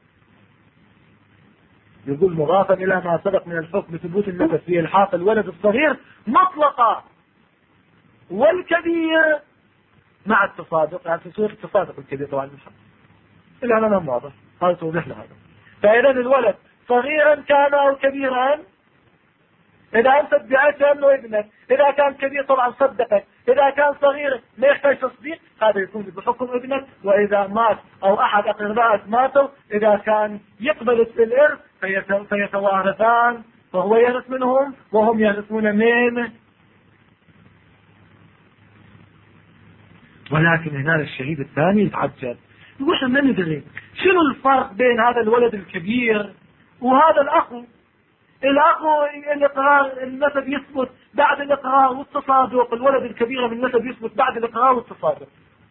يقول مضافا إلى ما سبق من الحكم بثبوت النفس في إلحاق الولد الصغير مطلقا والكبير مع التصادق، يعني في صورة التصادق الكبير طبعا الحق الإعلان واضح هذا توضيح لهذا. فإذا الولد صغيرا كان أو كبيرا، إذا أنت ادعيت أنه ابنك، إذا كان كبير طبعا صدقك، إذا كان صغير ما يحتاج تصديق، هذا يكون بحكم ابنك. وإذا مات أو أحد أقربائك ماتوا، إذا كان يقبل الإرث فيتوارثان، فهو يرث منهم وهم يرثون منه. ولكن هنا الشهيد الثاني يتعجب، يقول احنا ما ندري شنو الفرق بين هذا الولد الكبير وهذا الأخ. الإقرار النسب يثبت بعد الإقرار والتصادق، الولد الكبير من النسب يثبت بعد الإقرار والتصادق.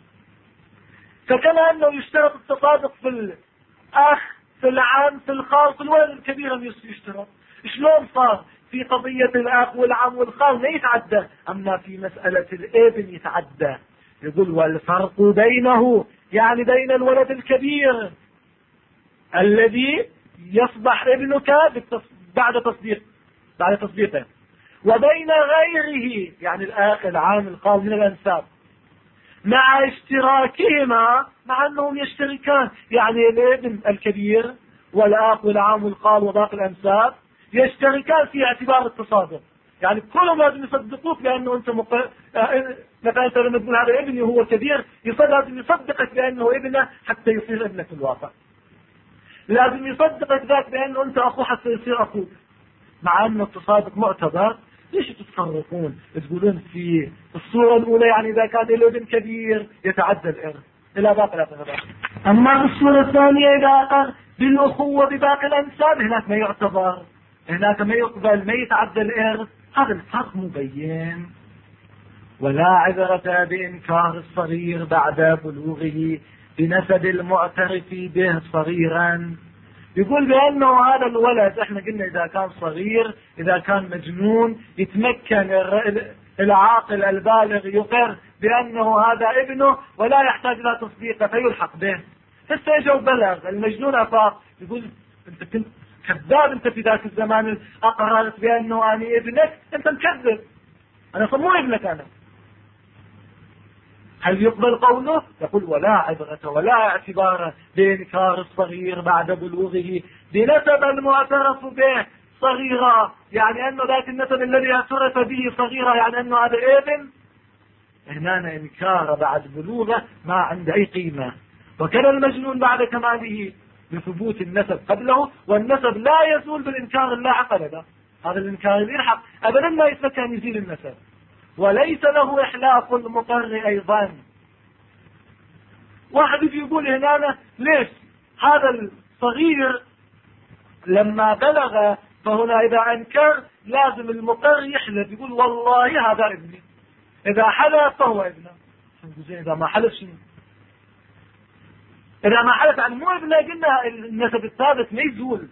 فكما أنه يشترط التصادق في الأخ في العم في الخال، في الولد الكبير يشترط. شلون صار في قضية الأخ والعم والخال ما يتعدى، أما في مسألة الابن يتعدى؟ يقول والفرق بينه يعني بين الولد الكبير الذي يصبح ابنك بعد تصديقه وبين غيره يعني الأخ العام الخال من الأنساب، مع اشتراكهما، مع أنهم يشتركان، يعني الابن الكبير والأخ والعام والخال وباقي الأنساب يشتركان في اعتبار التصادق. يعني كلهم لازم يصدقوك بأنه أنت مثلا أنت لما تقول هذا ابني وهو كبير لازم يصدقك بأنه ابنه حتى يصير ابنك في الواقع. لازم يصدقك ذاك بأنه أنت أخوه حتى يصير أخوك. مع أن التصادق معتبر، ليش تتصرفون تقولون في الصورة الأولى يعني إذا كان الابن كبير يتعدى الإرث إلى باقي الأقرباء، أما في الصورة الثانية إذا أقر بالأخوة بباقي الأنساب هناك ما يعتبر، هناك ما يقبل، ما يتعدى الإرث. هذا الفرق مبين. ولا عبرة بإنكار الصغير بعد بلوغه بنسب المعترف به صغيرا. يقول بأنه هذا الولد احنا قلنا إذا كان صغير، إذا كان مجنون، يتمكن العاقل البالغ يقر بأنه هذا ابنه ولا يحتاج إلى تصديقه فيلحق به. هسه اجوا بلغ المجنون أفاق، يقول أنت كنت كذاب، أنت في ذاك الزمان أقررت بأنه أنا ابنك، أنت مكذب، أنا مو ابنك أنا. هل يقبل قوله؟ يقول ولا عبرة ولا اعتبار بإنكار الصغير بعد بلوغه بنسب المعترف به صغيرة، يعني أنه ذات النسب الذي اعترف به صغيرة، يعني أنه هذا ابن. هنا إنكار بعد بلوغه ما عنده أي قيمة. وكان المجنون بعد كماله بثبوت النسب قبله، والنسب لا يزول بالإنكار اللاحق أبدا. هذا الإنكار يلحق أبدا ما يتمكن أن يزيل النسب، وليس له إحلاف المقر أيضا. واحد يقول هنا ليش هذا الصغير لما بلغ فهنا إذا أنكر لازم المقر يحلف، يقول والله هذا ابني، إذا حلف فهو ابنه. إذا ما حلف شنو؟ إذا ما حلف يعني مو ابنه، قلنا النسب الثابت ما يزول.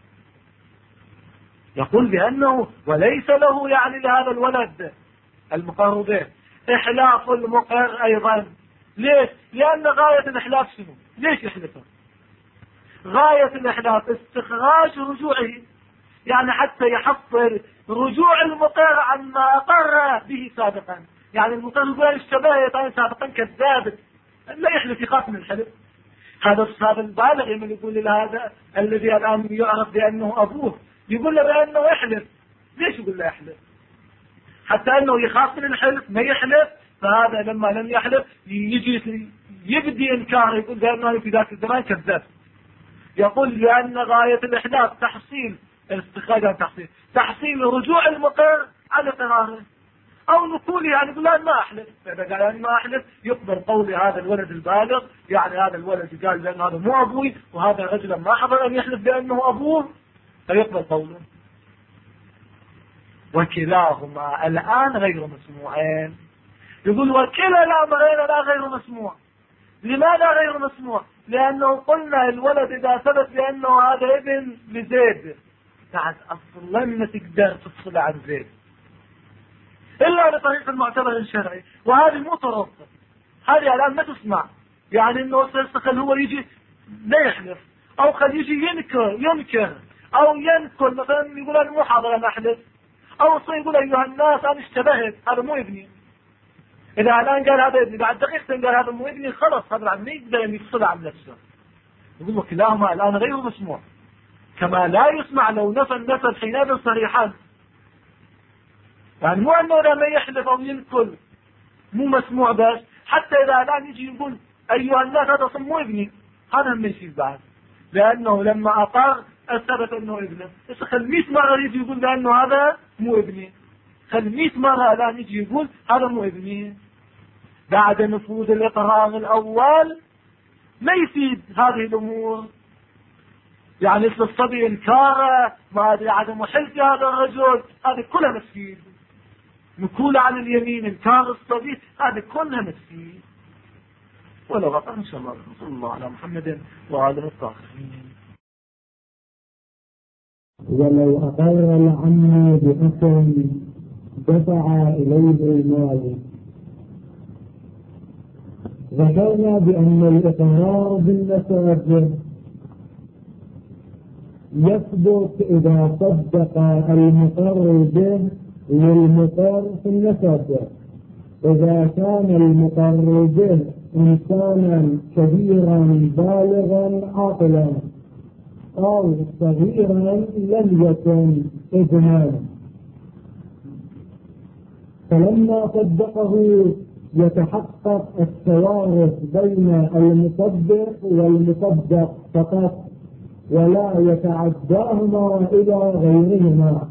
يقول بأنه وليس له يعني لهذا الولد المقر به إحلاف المقر أيضا. ليش؟ لأن غاية الإحلاف شنو؟ ليش يحلفه؟ غاية الإحلاف استخراج رجوعه، يعني حتى يحصل رجوع المقر عما أقر به سابقا. يعني المقر يقول الشباب سابقا كذاب، لا يحلف، يخاف من الحلف. هذا الصحاب البالغ من يقول لهذا الذي الآن يعرف بأنه أبوه، يقول له بأنه يحلف. ليش يقول له يحلف؟ حتى أنه يخاف من الحلف ما يحلف. فهذا لما لم يحلف يجي يبدي إنكاره، يقول بأنه في ذاك الزمان كذاب. يقول لأن غاية الإحلاف تحصيل الاستخراج، تحصيل رجوع المقر على قراره أو نقوله، يعني يقول لا ما أحلف. فإذا قال أنا ما أحلف يقبل قول هذا الولد البالغ، يعني هذا الولد قال بأن هذا مو أبوي، وهذا رجلا ما حضر أن يحلف بأنه أبوه، فيقبل قوله. وكلاهما الآن غير مسموعين. يقول وكلا الأمرين لا غير مسموع. لماذا غير مسموع؟ لأنه قلنا الولد إذا ثبت بأنه هذا ابن لزيد، بعد أصلا ما تقدر تفصل عن زيد. هذا طريق المعتبر الشرعي، وهذه مو طرق، هذه الآن ما تسمع. يعني انه خل هو يجي لا يحلف، او خل يجي ينكر او ينقل، مثلا يقول انا مو حاضر انا احلف، او يقول ايها الناس انا اشتبهت هذا مو ابني. اذا الان قال هذا ابني بعد دقيقتين قال هذا مو ابني، خلص هذا بعد ما يقدر ان يفصل عن نفسه. يقول وكلاهما الان غير مسموع، كما لا يسمع لو نفى النفي حينئذ صريحا. يعني مو انه لما يحلف او ينقل مو مسموع، بس حتى اذا الان يجي يقول ايها الناس هذا مو ابني، هذا ما يصير بعد، لانه لما اقر اثبت انه ابنه. بس خل 100 مره يجي يقول لانه هذا مو ابني، خل 100 مره الان يجي يقول هذا مو ابني. بعد نفوذ الاقرار الاول ما يفيد هذه الامور. يعني مثل الصبي انكاره، ما ادري عدم حلف هذا الرجل، هذه كلها مسكين. نقول عن اليمين انكار الصبي، هذه كلها مسكين. ولو غطى ان شاء الله. صلى الله على محمد وآله الطاهرين. ولو أقر العم بأخ دفع إليه المال. ذكرنا بأن الإقرار بالنسب يثبت إذا صدق المقر به للمقر في النسب. إذا كان المقر به إنسانا كبيرا بالغا عاقلا أو صغيرا لم يكن ابنا، فلما صدقه يتحقق التوارث بين المصدق والمصدق فقط، ولا يتعداهما إلى غيرهما.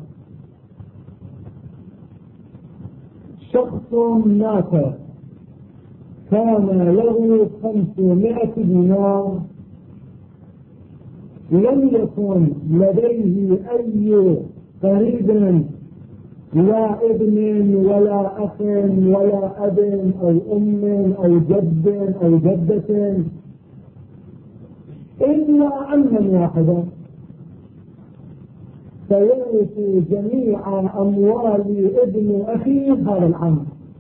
شخص مات كان له 500 دينار، لم يكن لديه أي قريب، لا ابن ولا أخ ولا أب أو أم أو جد أو جدة، إلا عما واحدا، فيرث جميع أموال ابن أخيه هذا العم.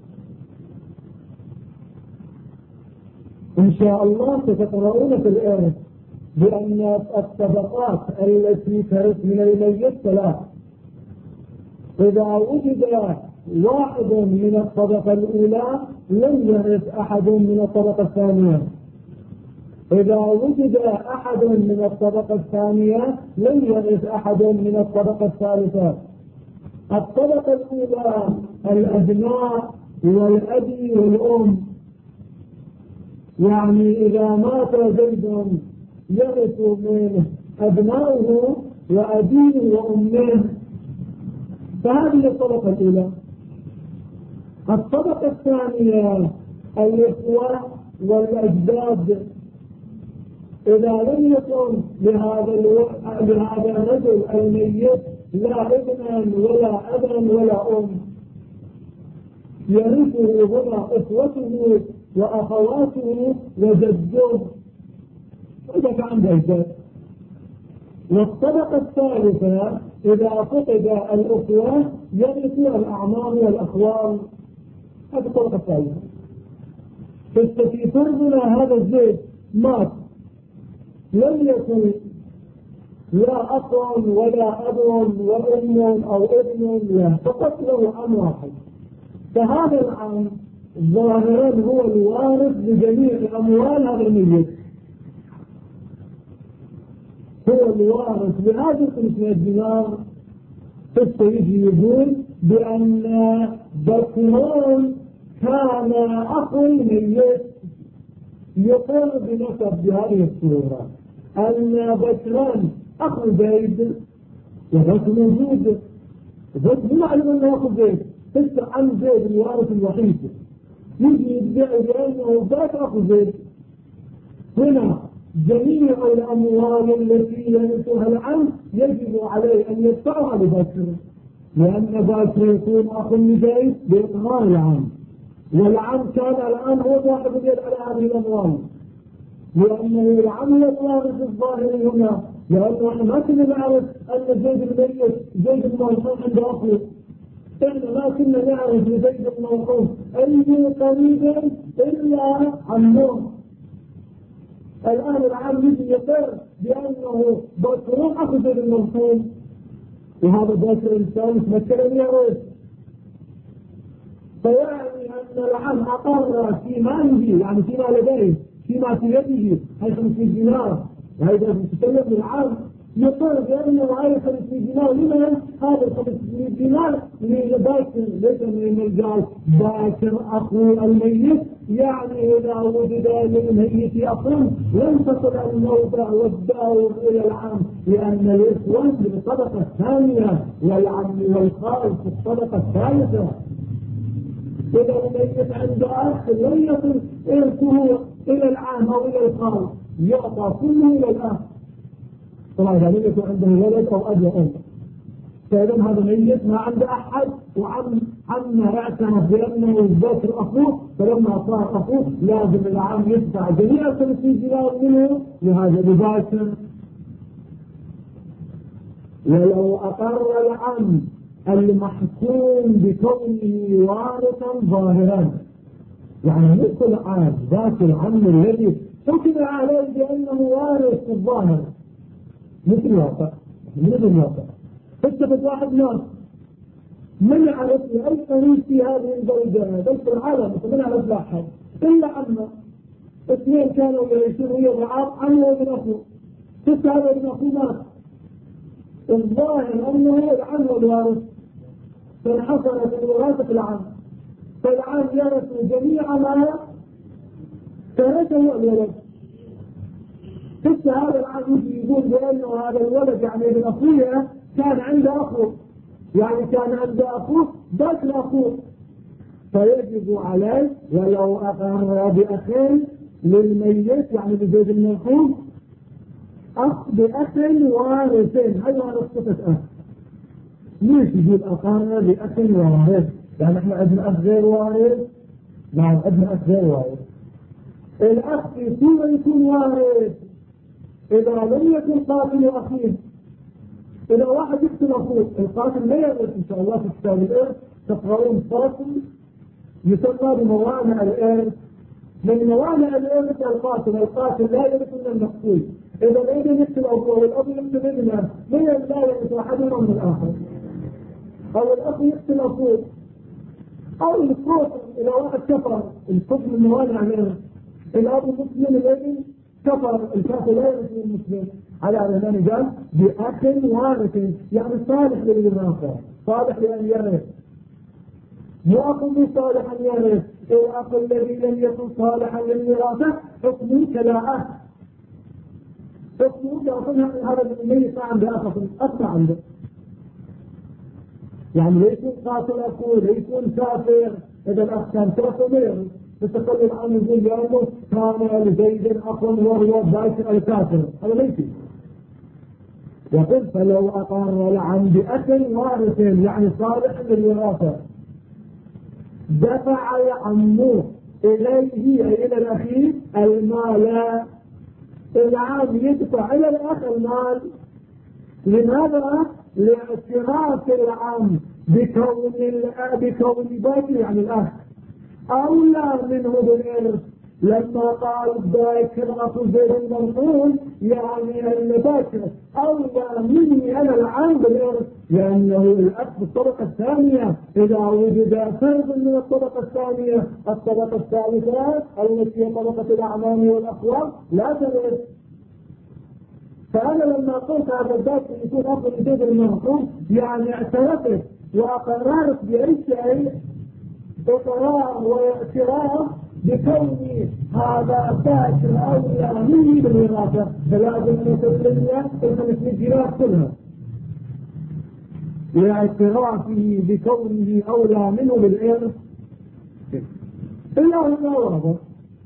إن شاء الله ستقرؤون في الإرث بأن الطبقات التي ترث من الميت 3. إذا وجد واحد من الطبقة الأولى لم يرث أحد من الطبقة الثانية، إذا وجد أحد من الطبقة الثانية لم يرث أحد من الطبقة الثالثة. الطبقة الأولى الأبناء والأبي والأم، يعني إذا مات زيد يرث من أبنائه وأبيه وأمه، فهذه الطبقة الأولى. الطبقة الثانية الإخوة والأجداد، إذا لم يكن لهذا الرجل الميت لا ابنا ولا أبا ولا أم، يرثه هنا إخوته وأخواته وجده إذا كان جدد. والطبقة الثالثة إذا فقد الأخوة يرث الأعمام والأخوال. هذه الطبقة الثالثة. في فرضنا هذا الزيد مات لم يكن لا أخ ولا أب وأم أو ابن له، فقط له عم واحد، فهذا العم ظاهرا هو الوارث بجميع أموال هذا الميت، هو الوارث بهذه 500 دينار. فيجي يقول بأن بكران كان أخو الميت، يقر بنسب بهذه الصورة أن بكران أخو زيد، وبكر موجود، زيد مو معلوم أنه أخو زيد، بس عن زيد الوارث الوحيد، يجي يدعي بأنه ذاك أخو زيد. هنا جميع الأموال التي يرثها العم يجب عليه أن يدفعها لبكر، لأن بكر يكون أخو لزيد بإقرار العم، والعم كان الآن هو صاحب اليد على هذه الأموال، لأنه العم هو الوارث الظاهر هنا، لأنه احنا ما كنا نعرف أن زيد الميت زيد الموجود عنده أخوه، احنا ما كنا نعرف لزيد الموقوف أي قريب إلا عمه. الآن العام يجي يقر بأنه بكر أخذ زيد الموقوف، وهذا بكر إنسان يتمكن أن يعرف، فيعني أن العام أقر في ماله، يعني فيما لديه، فيما في يده، هي 500 دينار، وهذا تتكلم العام يقول بأنه هاي 500 دينار لمن؟ هذا 500 دينار لباكر، ليس من الرجال، باكر أخو الميت، يعني إذا وجد للميت أخو لم تكن الموضع والدار إلى العام، لأن الإخوان بالطبقة الثانية والعم والخال في الطبقة الثالثة. إذا الميت عنده أخ لم يكن إرثه إلى العام أو إلى الخال، يعطى كله إلى الأخ. طبعا إذا لم يكن عنده ولد أو أب وأم، فإذا هذا ميت ما عنده أحد، وعمه اعترف بأنه الذكر أخوه، فلما صار أخوه لازم العام يدفع جميع 30 دينار منه لهذا بباشر. ولو أقر العم المحكوم بكونه وارثا ظاهرا، يعني مثل عام ذاك العم الذي حكم عليه بأنه وارث في الظاهر، مثل الواقع، مثل الواقع اتفق واحد ناس من يعرف أي قريب في هذه البلدة بل في العالم من يعرف لا أحد إلا عمه، اثنين كانوا يعيشون ويا بعض، عمه وابن أخوه، هذا ابن أخوه مات، الظاهر أنه العم والوارث، فانحصرت الوراثة في العام، فالعام يرث جميع ما تركه الولد. هذا العام يقول بأنه هذا الولد يعني ابن أخويا كان عنده أخوه، يعني كان عنده أخوه ذاك الأخوه، فيجب عليه ولو أقر بأخين للميت، يعني بزيد المرحوم، أخ بأخ وارثين، هاي صفة أخ. ليش يقول أقر بأخ وارث؟ يعني احنا عندنا أخ غير وارث؟ نعم عندنا أخ غير وارث. الأخ يكون وارث إذا لم يكن قاتل أخيه. إذا واحد يقتل أخوه القاتل لا يرث إن شاء الله في كتاب الإرث، تقرؤون فاصل يسمى بموانع الإرث. من موانع الإرث القاتل لا يرث من المقتول. إذا الابن يقتل أبوه والأب يقتل ابنه لا يرث أحدهما من الآخر، أو الأخ يقتل أخوه، أو الكفر إذا واحد كفر، الكفر من موانع الإرث. الأب مسلم الابن كفر، الكافر لا يرث من المسلم، على أن قال بأخ وارث، يعني صالح للوراثة، صالح لأن يرث، مو أخ صالح أن يرث. الأخ الذي لم يكن صالحا للوراثة حكمه كلا أخ، حكمه كأصلا هذا الميت ما عنده أخ ما عنده، يعني لا يكون قاتل أخوه، لا يكون كافر. إذا الأخ كان كافر ما يرث، تتكلم عنه يقول بأنه كان لزيد أخ وهو باكر الكافر، هذا ليس. يقول فلو أقر العم بأخ وارث يعني صالح للوراثة، دفع عمه إليه أي إلى الأخير المال، العام يدفع إلى الأخ المال. لماذا؟ لاعتراف العام بكون باكر يعني الأخ أولى منه بالإرث. لما قال باكر أخو زيد المرحوم يعني أن باكر أولى مني أنا العام بالإرث، لأنه الأخ بالطبقة الثانية. إذا وجد فرد من الطبقة الثانية، الطبقة الثالثة التي هي طبقة الأعمام والأخوال لا ترث. فأنا لما قلت هذا باكر يكون أخو زيد المرحوم يعني اعترفت وأقررت بأي شيء، إقرار واعتراف بكوني هذا باكر أولى مني بالوراثة، فلازم نسلمنا 500 دينار كلها لاعترافه بكونه أولى منه بالإرث. إلا هنا واضح.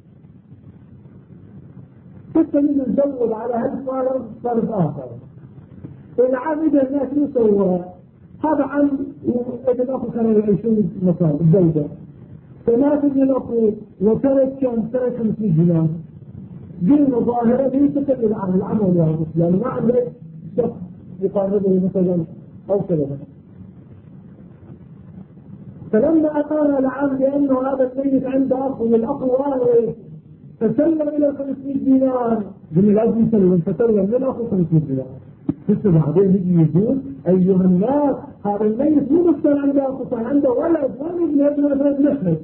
حتى من نزود على هالفرض فرض آخر. العام إذا الناس يسوى هذا عن ابن أخو كانوا يعيشون مكان الزوجة، فمات ابن الأخو وترك كم؟ ترك 500 دينار. قلنا ظاهرة يتكلم عن العمل يا رب، لأنه ما عنده شخص يقربه مثلا أو كذا. فلما أقر العام بأنه هذا الميت عنده أخ والأخ وارث فسلم إلى 500 دينار من الأب يسلم فسلم للأخ 500 دينار. بس بعدين يجي يقول أيها الناس هذا الميت مو بس كان عنده أخ كان عنده ولد ابن نشهد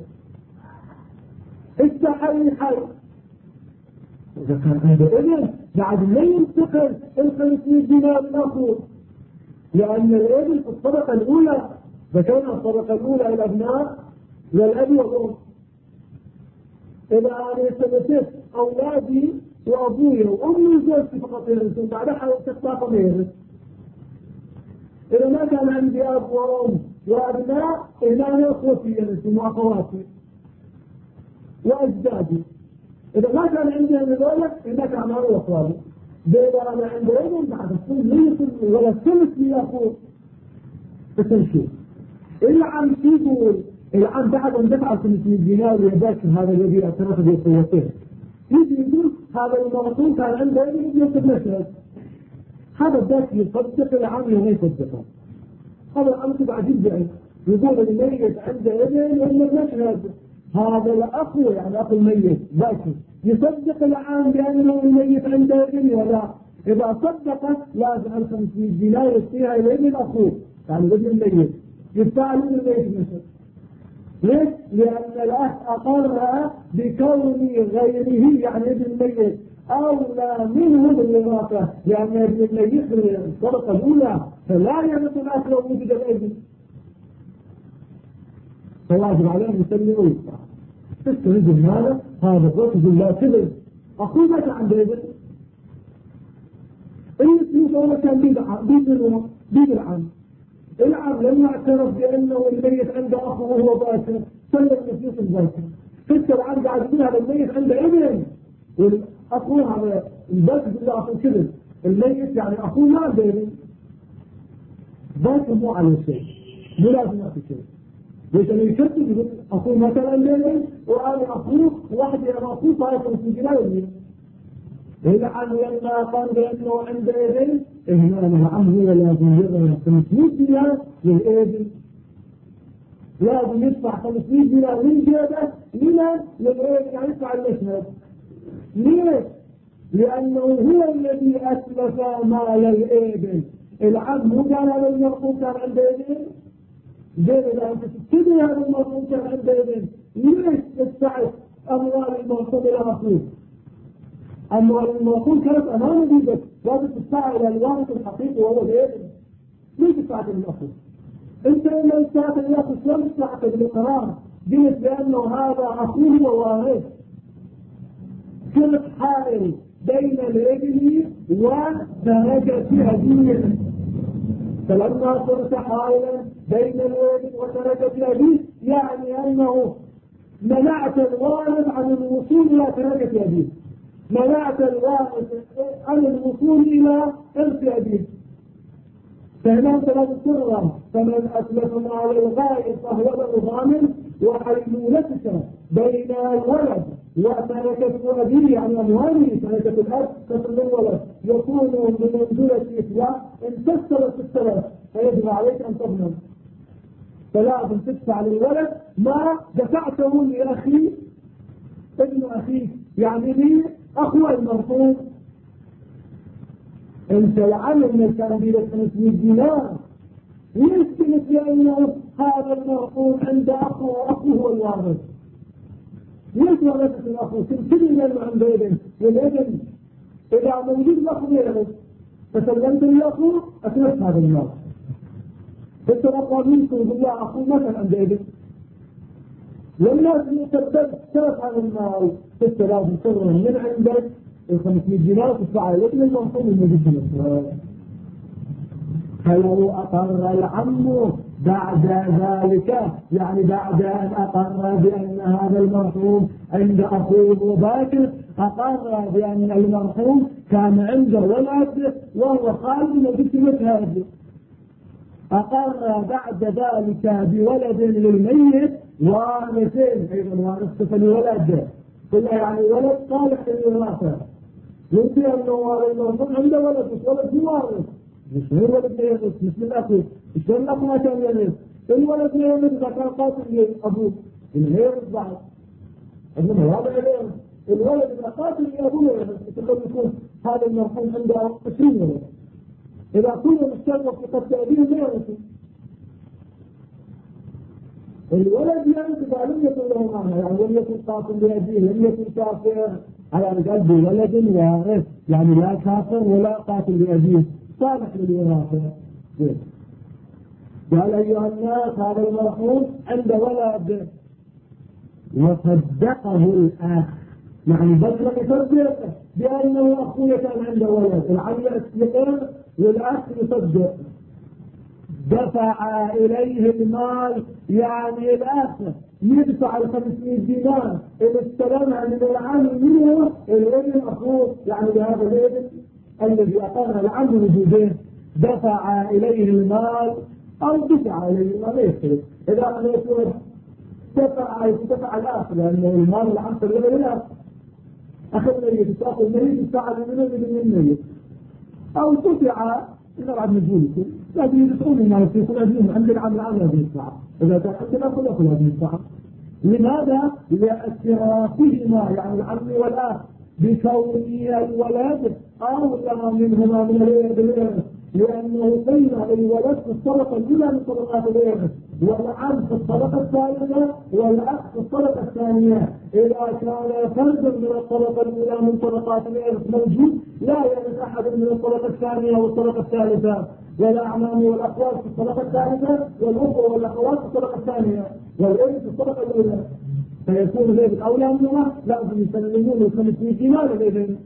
استحي حي. إذا كان عنده ابن بعد ما ينتقل 500 دينار لأخوه لأن الابن في الطبقة الأولى ذكرنا الطبقة الأولى الأبناء والأب والأم. إذا أنا ثبتت أولادي وأبوي وأمي وزوجتي فقط يرثون بعدها حاولت تطاقم يرث. إذا ما كان عندي أب وأم وأبناء إلا أخوتي يرثون وأخواتي وأجدادي. إذا ما كان عندي هذول إلا كان أنا وأخواتي. إذا أنا عندي ابن بعد السن ليس ولا ثلث لي أخوه بتمشي. العم يقول العم بعد ان دفع 500 دينار ليذاكر هذا الذي اعترف بقوته يجي يقول هذا المرسول كان عنده ابن يكتب نشهد. هذا الذاك يصدق العم ولا يصدقه. هذا الامر بعد يدعي يقول الميت عنده ابن ولا نشهد. هذا الاخ يعني اخو الميت ذاكر يصدق العام بانه الميت عنده ابن ولا. اذا صدقه لازم 500 دينار يعطيها الى ابن اخوه يعني ابن الميت يدفع له الميت نشهد. ليش؟ لأن الأخ أقر بكون غيره يعني ابن الميت أولى منه بالوراثة لأن ابن الميت بالطبقة الأولى فلا يرث الأخ لو وجد الابن. فواجب عليه أن يسلم ويدفع. تستريد هذا الرجل لا كذب أخوه مات عنده ابن الاسم هو كان بيد العم. العم لما اعترف بأنه الميت عنده أخ وهو باكر سلم نفسه الباكر. فكر العم قاعد يقول هذا الميت عنده ابن والأخوه هذا الباكر بالله أخوه كذب. الميت يعني أخوه ما عنده ابن باكر مو على شيء مو لازم يعطي شيء. ليش أنه يكتب يقول أخوه ما كان عنده ابن وأنا أخوه واحد أنا أخوه طائفة في جلال. العم لما قال بأنه عنده ابن هنا العم هو لازم يضع 500 دينار للابن. لازم يدفع 500 دينار من جيبه للابن يعني يدفع المشهد. ليش؟ لأنه هو الذي أسلف مال الابن. العم مو كان هذا المرحوم كان عنده ابن زين. إذا أنت تبتدي هذا المرحوم كان عنده ابن ليش تدفع أموال المرحوم إلى أخوه؟ أموال المرحوم كانت أمام بيدك لازم تدفع إلى الوارث الحقيقي وهو الابن. ليش دفعت للأخوه؟ أنت لما دفعت للأخوه شلون دفعت بالقرار؟ قلت بأنه هذا أخوه ووارث. كنت حائل بين الابن وتركة أبيه. فلما صرت حائلا بين الابن وتركة أبيه يعني أنه منعت الوارث عن الوصول إلى تركة أبيه. منعت الوارث عن الوصول إلى إرث أبيه. فهنا ثلاث سرة. فمن أسلف مال الغائب فهو له ضامن. وحيلولتك بين الولد وتركة أبيه يعني أمواله تركة الأب كفر الولد يكون بمنزلة إسلام إن كسرت الثلاث فيجب عليك أن تضمن. فلازم تدفع للولد ما دفعته لأخي ابن أخيك يعني لي أخوة المرحوم. انت العلم من كان بيدك 500 دينار يمكن لأنه هذا المرحوم عند أخوه وأخوه هو الوارث. ليش ورثت الأخوه؟ تبتدي لأنه عنده ابن والابن إذا موجود الأخو يرث فسلمت للأخوه أتلف هذا المال. فترقى منكم بالله أخوه ما كان عنده ابن والناس يتبدل ثلاث هذا المال. لازم تضرب من عندك 500 دينار تدفع لابن المرحوم الموجود في مصر. فلو أقر العم بعد ذلك يعني بعد أن أقر بأن هذا المرحوم عند أخوه باكر أقر بأن المرحوم كان عنده ولد وهو خالد موجود في مصر. أقر بعد ذلك بولد للميت وارثين أيضا وارث فلولد كلها يعني ولد صالح للوراثة. يمكن أنه المرحوم عنده ولد مش ولد مو وارث مش هو ولد يرث مش من أخوه. شلون الأخ ما كان يرث؟ الولد لا يرث إذا كان قاتل لأبوه، إنه لا يرث بعد، إنما هذا لا يرث. الولد إذا قاتل لأبوه يكون هذا المرحوم عنده 20 ولد، إذا كلهم اشتركوا في قتل أبيهم لا يرثوا. الولد يرث إذا لم يكن له معنى، يعني لم يكن قاتل لأبيه، لم يكن كافر، على قلب ولد وارث، يعني لا كافر ولا قاتل لأبيه، صالح للوراثة. قال أيها الناس هذا المرحوم عند ولد وصدقه الأخ، يعني بدل يصدق بأنه أخوه كان عنده ولد، العم يصدق والأخ يصدق، دفع إليه المال، يعني الأخ يدفع 500 دينار اللي استلمها من العم منه الابن أخوه، يعني بهذا الابن الذي أقر العم وجوده دفع إليه المال أو دفع إليه المال، لا يختلف. إذا لم يكن دفع الأخ، لأن المال العم تبلغ الأخ، أخذ الميت تأخذ الميت يدفع من الميت، أو دفع إذا بعد مجهولكم لكن يدفعون الناس يقول أبيهم عند العام لازم يدفع، إذا كان عند الأخ الأخ لازم يدفع. لماذا؟ لاشتراكهما يعني العم والأخ بكون الولد أولى منهما من الإرث، لأنه قيل الولد في الطبقة الأولى من طبقات الإرث، والعم في الطبقة الثالثة والأخ في الطبقة الثانية. إذا كان فرد من الطبقة الأولى من طبقات الإرث موجود لا يرث أحد من الطبقة الثانية والطبقة الثالثة، والأعمام والأخوات في الطبقة الثالثة والأخوة والأخوات في الطبقة الثانية والإرث في الطبقة الأولى، فيكون ذلك أولى منهما لازم يسلمون 500 دينار إليهم.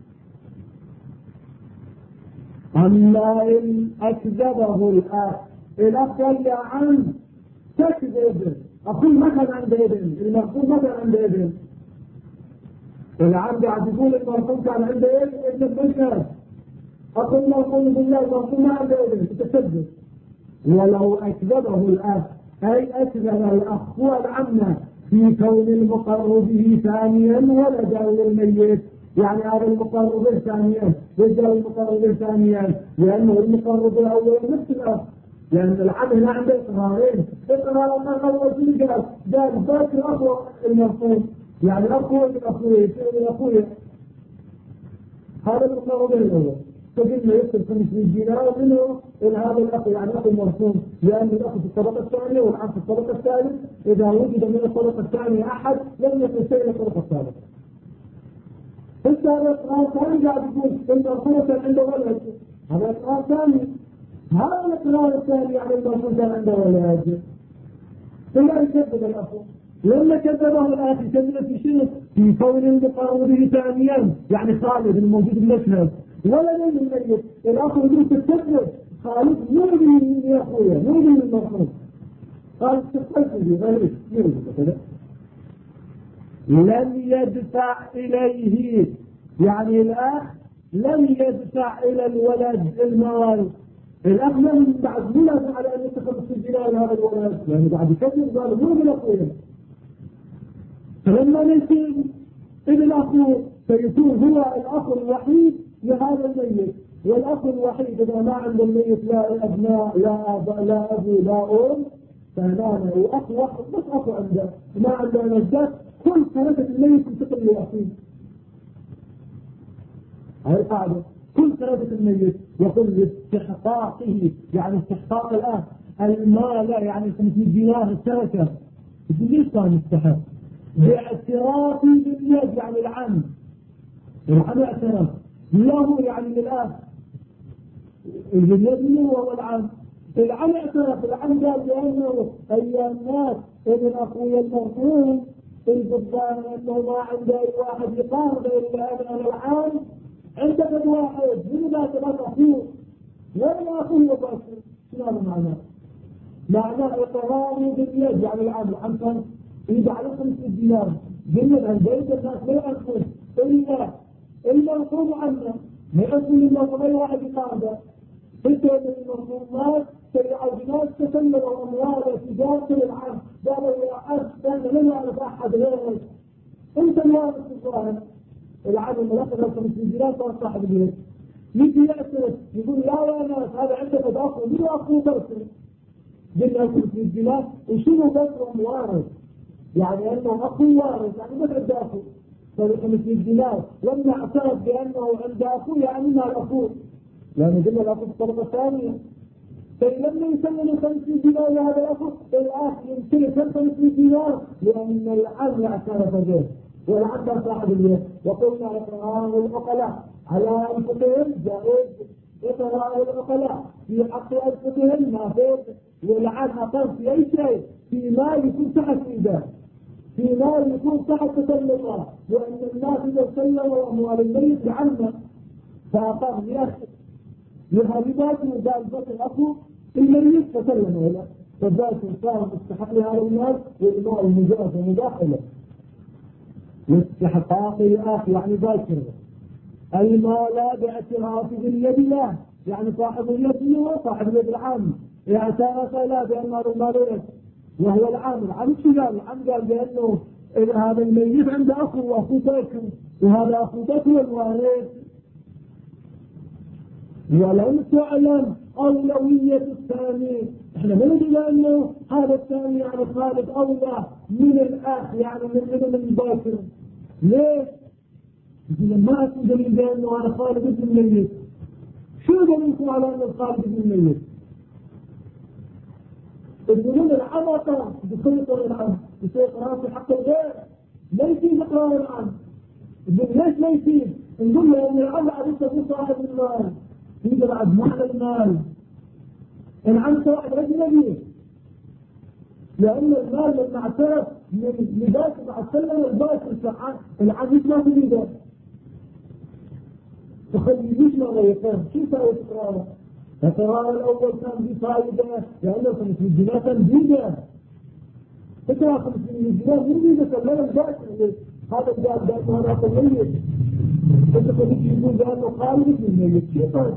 أما إن أكذبه الأخ قال يا عم تكذب، أقول ما كان عند ابن، المرحوم ما كان عند ابن، العم قاعد يقول المرحوم كان عند ابن البشر، أقول المرحوم بالله المرحوم ما عند ابن، تكذب. ولو أكذبه الأخ أي أكذب الأخ والعم في كون المقر به ثانيا ولدا للميت، يعني هذا المقر به ثانيا يجعل المقر به ثانيا، لأنه المقر به أولا نفس الأخ، لأن العم هنا عنده إقرارين، إقرار الأول في قال ذاك الأخ المرحوم، يعني أخوه من أخوه من أخوه، هذا المقر به الأول، فقلنا يكتب 500 دينار منه إلى هذا الأخ، يعني أخو المرحوم، لأن الأخ في الطبقة الثانية والعم في الطبقة الثالثة، إذا وجد من الطبقة الثانية أحد لم يكن شيء للطبقة الثالثة. هذا الإقرار ثاني قاعد يقول إن المرحوم كان عنده ولد، هذا إقرار ثاني، هذا الإقرار الثاني يعني المرحوم كان عنده ولد، فلا يكذب الأخ. لما كذبه الأخ كذب في شنو؟ في كون المقر به ثانيا، يعني خالد الموجود بالمشهد ولد الميت، الأخ يقول تكذب خالد مو من أخويا مو من المرحوم، قال تكذب غير كذا. لم يدفع إليه، يعني الأخ لم يدفع إلى الولد المال، الأخ لم بعد مو لازم على أن يتخذ في الجنان هذا الولد، يعني بعد كذب قال مو من أخوه، فلما نسي ابن أخوه فيكون هو الأخ الوحيد لهذا الميت، والأخ الوحيد إذا ما عند الميت لا أبناء لا أبو لا أم، فهنا الأخ واحد بس أخو عنده ما عنده نجدات، كل ثلاثة الميت ينتقل لأخيه. هذه القاعدة، كل ثلاثة الميت يقول لاستحقاقه، يعني استحقاق الأخ المال، يعني 500 دينار التركة، ليش كان يستحق؟ باعتراف باليد، يعني العم اعترف له، يعني للأخ اليد منه وهو العم اعترف، العم قال لأنه أيها الناس ابن أخوي المرحوم الجبان أنه ما عنده أي واحد يقارب إلا أنا العام، عندك واحد من ذاك الأخ أخوه ولا أخوه وباشر، شنو هذا معناه؟ معناه إقراره باليد، يعني العام كان يدعى له 500 دينار باليد عن بيت الناس لا يأخذ إلا المرحوم عنه، ما يأخذ المرحوم أي واحد يقاربه، حتى من المرحومات شريعة الناس تسلموا أموال تجارة للعام، قالوا يا أخ أنا لن أعرف أحد غيرك، أنت الوارث الظاهر، العام الملقب له 500 دينار صار صاحب البيت، يجي يأتي يقول يا ناس هذا عندك أخوه من أخوه برسل، قلنا 500 دينار. وشنو بكرم وارث؟ يعني أنه أخو وارث، يعني ما عنده أخو. ف500 دينار لما اعترف بأنه عنده أخو يعني ما الأخو، لأنه قلنا الأخو في الطبقة الثانية. فلما يسلم 500 دينار لهذا الأخ، الأخ يمتلك 500 دينار لأن العم اعترف به، والعم صاحب اليد. وقلنا إقرار العقلاء على أنفسهم جائز، إقرار العقلاء في حق أنفسهم نافذ، والعم أقر في أي شيء في مال يكون تحت إيده، في مال يكون تحت تسلطه، وأن الناس إذا سلموا أموال الميت لعمه فأقر لأخذ لهذه وقال بكر أخو المريض فسلم له، فذلك صار مستحق لهذا المال، والمال مجرد مداخله. واستحقاق الأخ يعني باكر أي ما لا باعتراف باليد له، يعني صاحب اليد هو صاحب اليد العام اعترف لا بأن هذا المال له وهو العام. العام شو قال؟ العام قال بأنه هذا الميت عنده أخو وأخو باكر، وهذا أخو باكر هو الوارث. ولم تعلم أولوية الثاني. احنا ما ندري أنه هذا الثاني يعني خالد أولى من الأخ، يعني من الباكر. ليش؟ يقول ما أكون دليل بأنه أنا خالد ابن الميت. شو دليلكم على أنه خالد ابن الميت؟ يقولون العمطة بسيطة العم بسيطة في حق الغير، ما يصير إقرار العم. يقول ليش ما يصير؟ نقول له أن العم عدته صاحب المال، يقدر عد معنى المال. العم واحد أجنبي، لأن المال لما اعترف من لباس مع السلم الباس العم مش ما تريده، تخلي مش ما يقرر. شو سوى إقراره؟ القرار الأول كان بفائدة لأنه 500 دينار كان جيدة. فكرة 500 دينار من جيدة سلم الباس. هذا الجاب بأنه أنا أقل فانت خليك يقول بأنه خالد من الميت. كيف هذا؟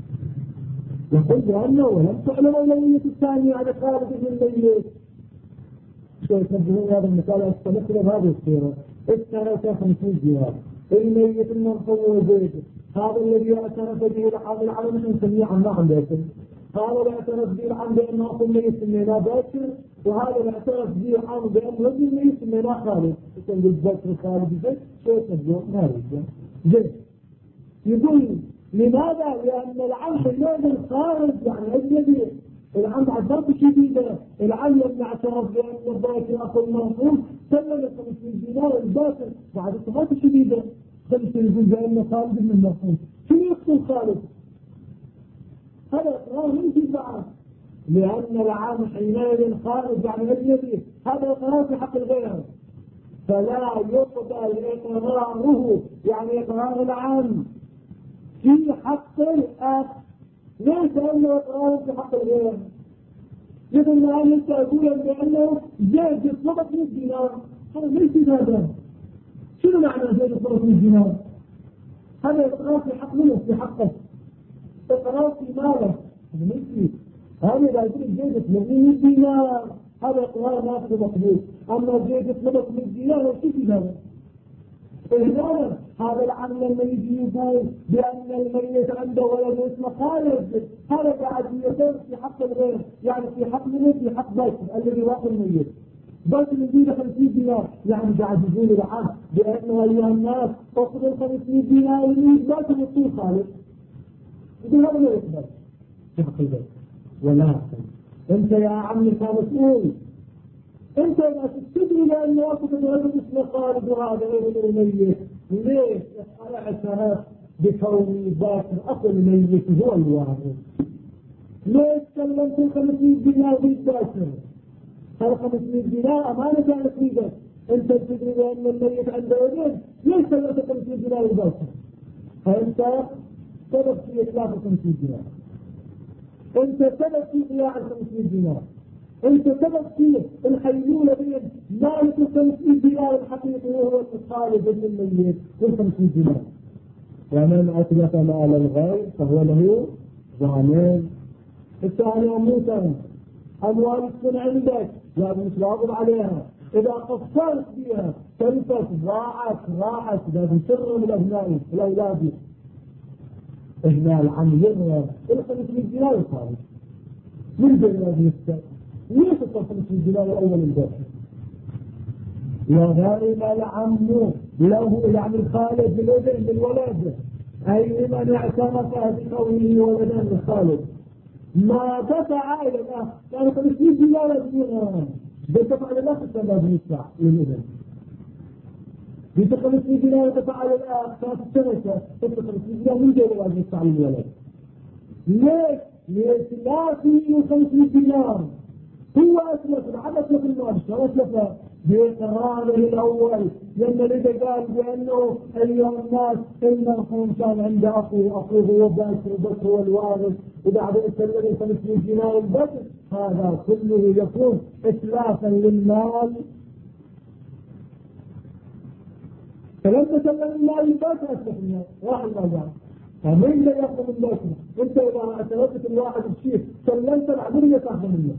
يقول بأنه ولم تعلم أولوية الثانية على خالد من الميت. شو يسببون هذا المثال استمثل بهذه الصورة. اشترى 500 دينار، الميت المرفوع زيد، هذا الذي اعترف به العامل على نحن نسميه عمام باكر. هذا اللي اعترف به العام بأنه أخو الميت سميناه باكر، وهذا اللي اعترف به العام بأنه ابن الميت سميناه خالد. يقول باكر خالد زيد. شو يسببون هذا زين. يقول لماذا؟ لأن العم حينئذ خارج يعني أجنبي. العم عبرت شديدة. العم لما اعترف بأن الباكر أخو المرحوم سلم 500 دينار الباكر بعد اعتراف شديدة. خلص يقول بأن خالد من المرحوم. شو يقتل خالد؟ هذا إقرار من في بعض، لأن العم حينئذ خارج يعني أجنبي. هذا إقرار في حق الغير، فلا يقبل إقراره يعني إقرار العام في حق الأخ. ليس أنه إقرار في حق الغير. مثل ما أنت أقول بأنه زيد يطلبك 100 دينار، هذا ليس هذا. شنو معنى زيد يطلبك 100 دينار؟ هذا إقرار في حق منه في حقه، إقرار في ماله. هذا ليس هذا إذا يقول زيد يطلبك 100 دينار هذا إقرار ما في مقبول. أما زيد يطلبك 100 دينار وش في هذا؟ إهدانا هذا العم لما يجي يقول بأن الميت عنده ولد اسمه خالد، هذا قاعد يقول في حق الغير، يعني في حق منه في حق باكر الذي واقع الميت. باكر يجيله 500 دينار، يعني قاعد يقول العم بأنه أيها الناس أخذوا 500 دينار اللي باكر يطير خالد. يقول هذا لا يقبل في حق الغير. ولكن أنت يا عمي كمسؤول، انت ما تستدري لانه وقت الرجل اسمه خالد وهذا غير الميت. ليش؟ انا اعترف بكوني باكر اخو الميت هو الوارث. ليش سلمت 500 دينار للباكر؟ هذا 500 دينار امانه كانت في ايدك. انت تدري بان الميت عنده ولد، ليش سلمت 500 دينار للباكر؟ فانت سبب في اتلاف 500 دينار، انت سبب في ضياع 500 دينار، انت سبب فيه الحيلولة بين مالك 500 دينار الحقيقي وهو الخالد من الميت وال500 دينار. ومن أتلف مال الغير فهو له ضامن. الثاني موسى أموال تكون عندك لازم مش واظب عليها، إذا قصرت بها تنفت راحت لازم ترم الأبناء الأولاد. إهمال عن يرى ال500 دينار الخالد من بين لازم يستقبل ليش التصرف في الجنان الأول الباقي؟ وغرم العم له يعني الخالد بالابن بالولد أي من اعترف بقوله ولدا للخالد ما دفع إلى الأخ يعني خمسين دينار الدينار دفع إلى الأخ لازم يدفع للابن بيت 50 دينار دفع إلى الأخ كانت الشركة 50 دينار من جيبه لازم يدفع للولد ليش؟ ليش لا فيه 50 دينار هو أسلف العدد أسلف المال شو أسلفه بإقراره الأول لما لدى قال بأنه أيها الناس المرحوم كان عنده أخوه هو بس هو الوارث وبعد يسلم 50 دينار بس هذا كله يكون إتلافا للمال فلما سلم المال بس أسلف الناس واحد ما جاء فمين اللي يأخذ من بيتنا انت اذا اعترفت الواحد بشيء سلمت العملية تاخذ منه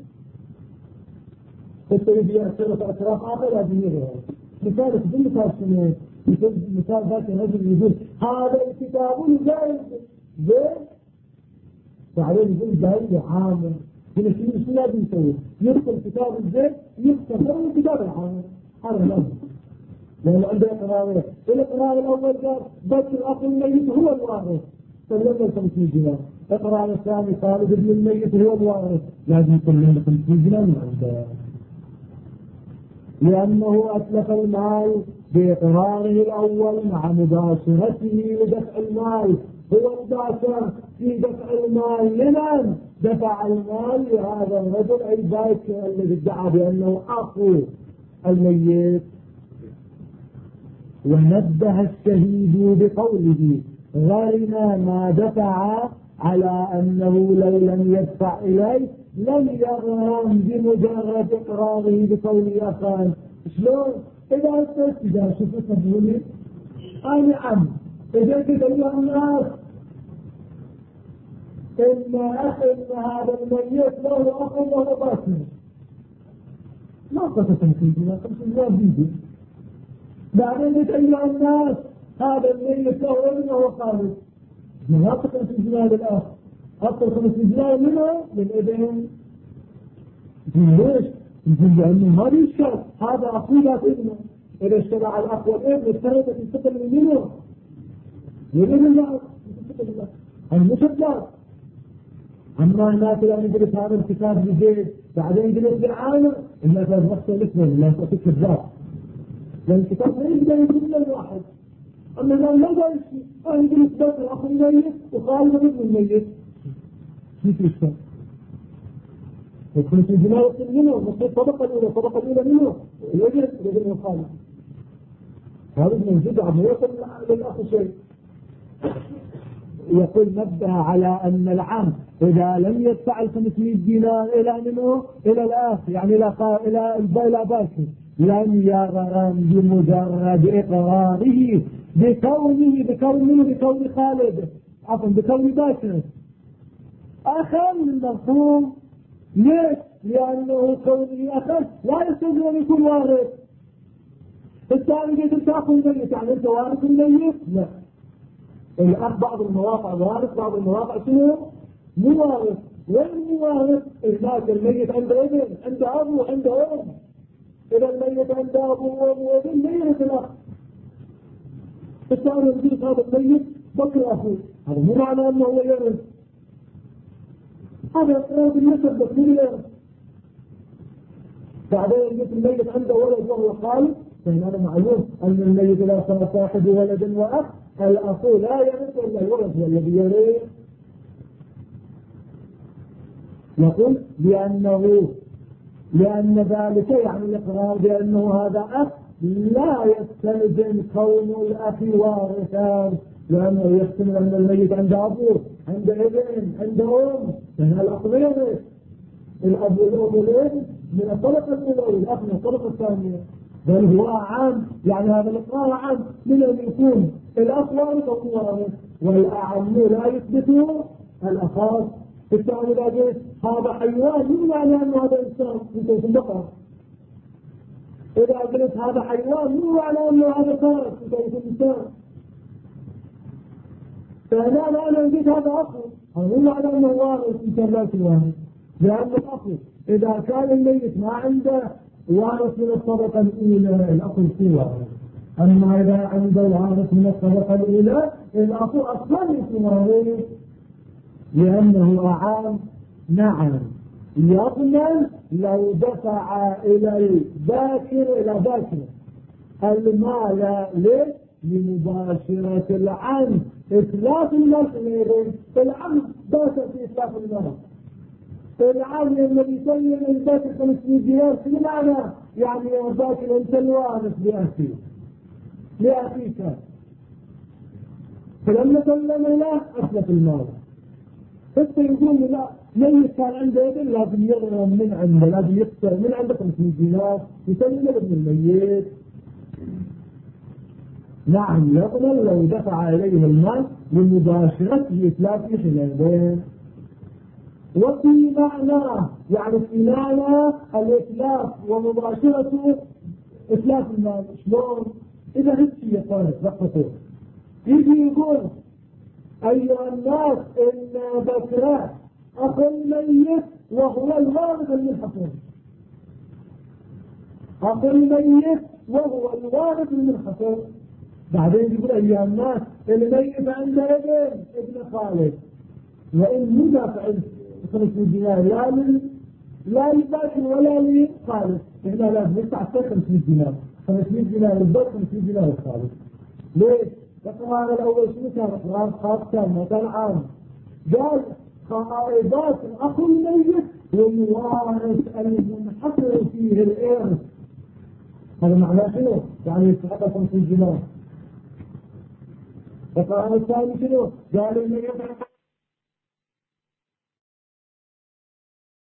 انت يجي اعترف اعتراف اخر لازم يغير مثال في مثال شنو مثال ذاك الرجل يقول هذا الكتاب جاهز زين وبعدين يقول جاهز عامل هنا شو لازم يسوي يدخل كتاب الزين يكتب هو الكتاب العامل هذا لازم لأنه عنده قرارين القرار الأول قال بس الأخ الميت هو الوارث سلمنا 50 دينار القرار الثاني خالد ابن الميت هو الوارث لازم يسلمنا 50 دينار من عنده لأنه أتلف المال بإقراره الأول مع مباشرته لدفع المال هو مباشر في دفع المال لمن دفع المال لهذا الرجل أي باكر الذي ادعى بأنه أخو الميت ونبه الشهيد بقوله غرم ما دفع على أنه لو لم يدفع إليه لم يغرم بمجرد إقراره بقوله أخان شلون؟ إذا إذا شفت تقولي أنا عم إذا كده أيها الناس إن هذا الميت له أخ وله باكر ما قصة تنكيدنا 50 دينار بيدي بعدين أيها الناس هذا الميت له ابنه وخالد مناطق 50 دينار للأخ أكثر 50 دينار منه للابن ليش؟ يقول لأنه ما بيشتغل هذا أخوه لا ابنه إذا اشتغل على الأخ والابن اشتريت تنتقل منه للابن لا تنتقل له المشبه أما هناك لأن يدرس هذا الكتاب بجيد بعدين يدرس بالعالم إلا كان وقته الاسمه لا تأتيك الزراع لأن الكتاب ما يقدر يجيب الواحد أما لو لا قال شيء أنا يدرس بس الأخ الميت وخالد ابن الميت كيف يشتغل يكون في جناية منه مصير الطبقة الأولى منه يجري من الخالد هذا من جدع ما يصل للأخ شيء يقول نبه على أن العم إذا لم يدفع 500 دينار إلى منه إلى الأخ يعني إلى باكر لم يغرم بمجرد إقراره بكون خالد عفوا بكون باكر أخا المرحوم ليش؟ لأنه كونه أخا لا يستطيع أن يكون وارث الثاني قلت تأخذ الميت يعني أنت وارث الميت؟ لا الأخ بعض المواقع وارث بعض المواقع شنو؟ مو وارث وين مو وارث؟ هناك الميت عنده ابن عنده أبو عنده أم إذا الميت عنده أبو وأم وابن ما يرث الأخ الثاني يقول هذا الميت بكر أخوه هذا مو معنى أنه هو يرث هذا إقرار بالنسب بس مو بالإرث بعدين يقول الميت عنده ولد وهو خالد فإن أنا معلوم أن الميت لا صار صاحب ولد وأخ الأخ لا يرث إلا الولد هو الذي يرث يقول لأن ذلك يعني الإقرار بأنه هذا أخ لا يستلزم كون الأخ وارثا لأنه يحتمل أن الميت عند أبوه عند ابن عند أم فهنا الأخ لا يرث الأب والأم والابن من الطبقة الأولى والأخ من الطبقة الثانية بل هو عام يعني هذا الإقرار عام من أن يكون الأخ وارث أو وارث والأعم لا يثبت الأخاص الثاني بعدين هذا حيوان مو معنى أنه هذا إنسان يمكن في البقر إذا قلت هذا حيوان مو معنى أنه هذا فرس يمكن في الإنسان فهنا أنا قلت هذا أخو هذا مو معنى أنه وارث يمكن لا يكون وارث لأنه أخو إذا كان الميت ما عنده وارث من الطبقة الأولى الأصل سوى، أما إذا عنده وارث من الطبقة الأولى الأصل أصلا سوى لأنه أعان. نعم يضمن لو دفع إلى الباكر المال لمباشرة العم إتلاف المال غيره. العم باشر في إتلاف المال، العم الذي يسلم الباكر 500 دينار في معنى يعني يا باكر أنت الوارث لأخيك، فلما سلم له أتلف المال. حتى يقول لا ميت كان عنده ابن لازم يغرم من عنده، لازم يقتل من عنده 500 دينار يسلم ابن الميت. نعم يضمن لو دفع إليه المال لمباشرة إتلاف خلالين. وفي معناه يعني في معنى الإتلاف ومباشرة إتلاف المال شلون؟ إذا هالشيء صارت لقطه يجي يقول أيها الناس إن بكرة أخو الميت وهو الوارث المنحصر، أخو الميت وهو الوارث المنحصر. بعدين يقول أيها الناس الميت عنده ابن خالد، وإن مدافع 500 دينار لا لباكر ولا لخالد، إحنا لازم ندفع 500 دينار، 500 دينار للباكر 500 دينار للخالد. ليش؟ فكمان الأول شنو كان إقرار خاص كان ما كان عام. قال قائدات الأخ الميت والوارث المنحصر فيه الإرث. هذا معناه شنو؟ يعني يستحق 500 دينار. فقال الثاني شنو؟ قال الميت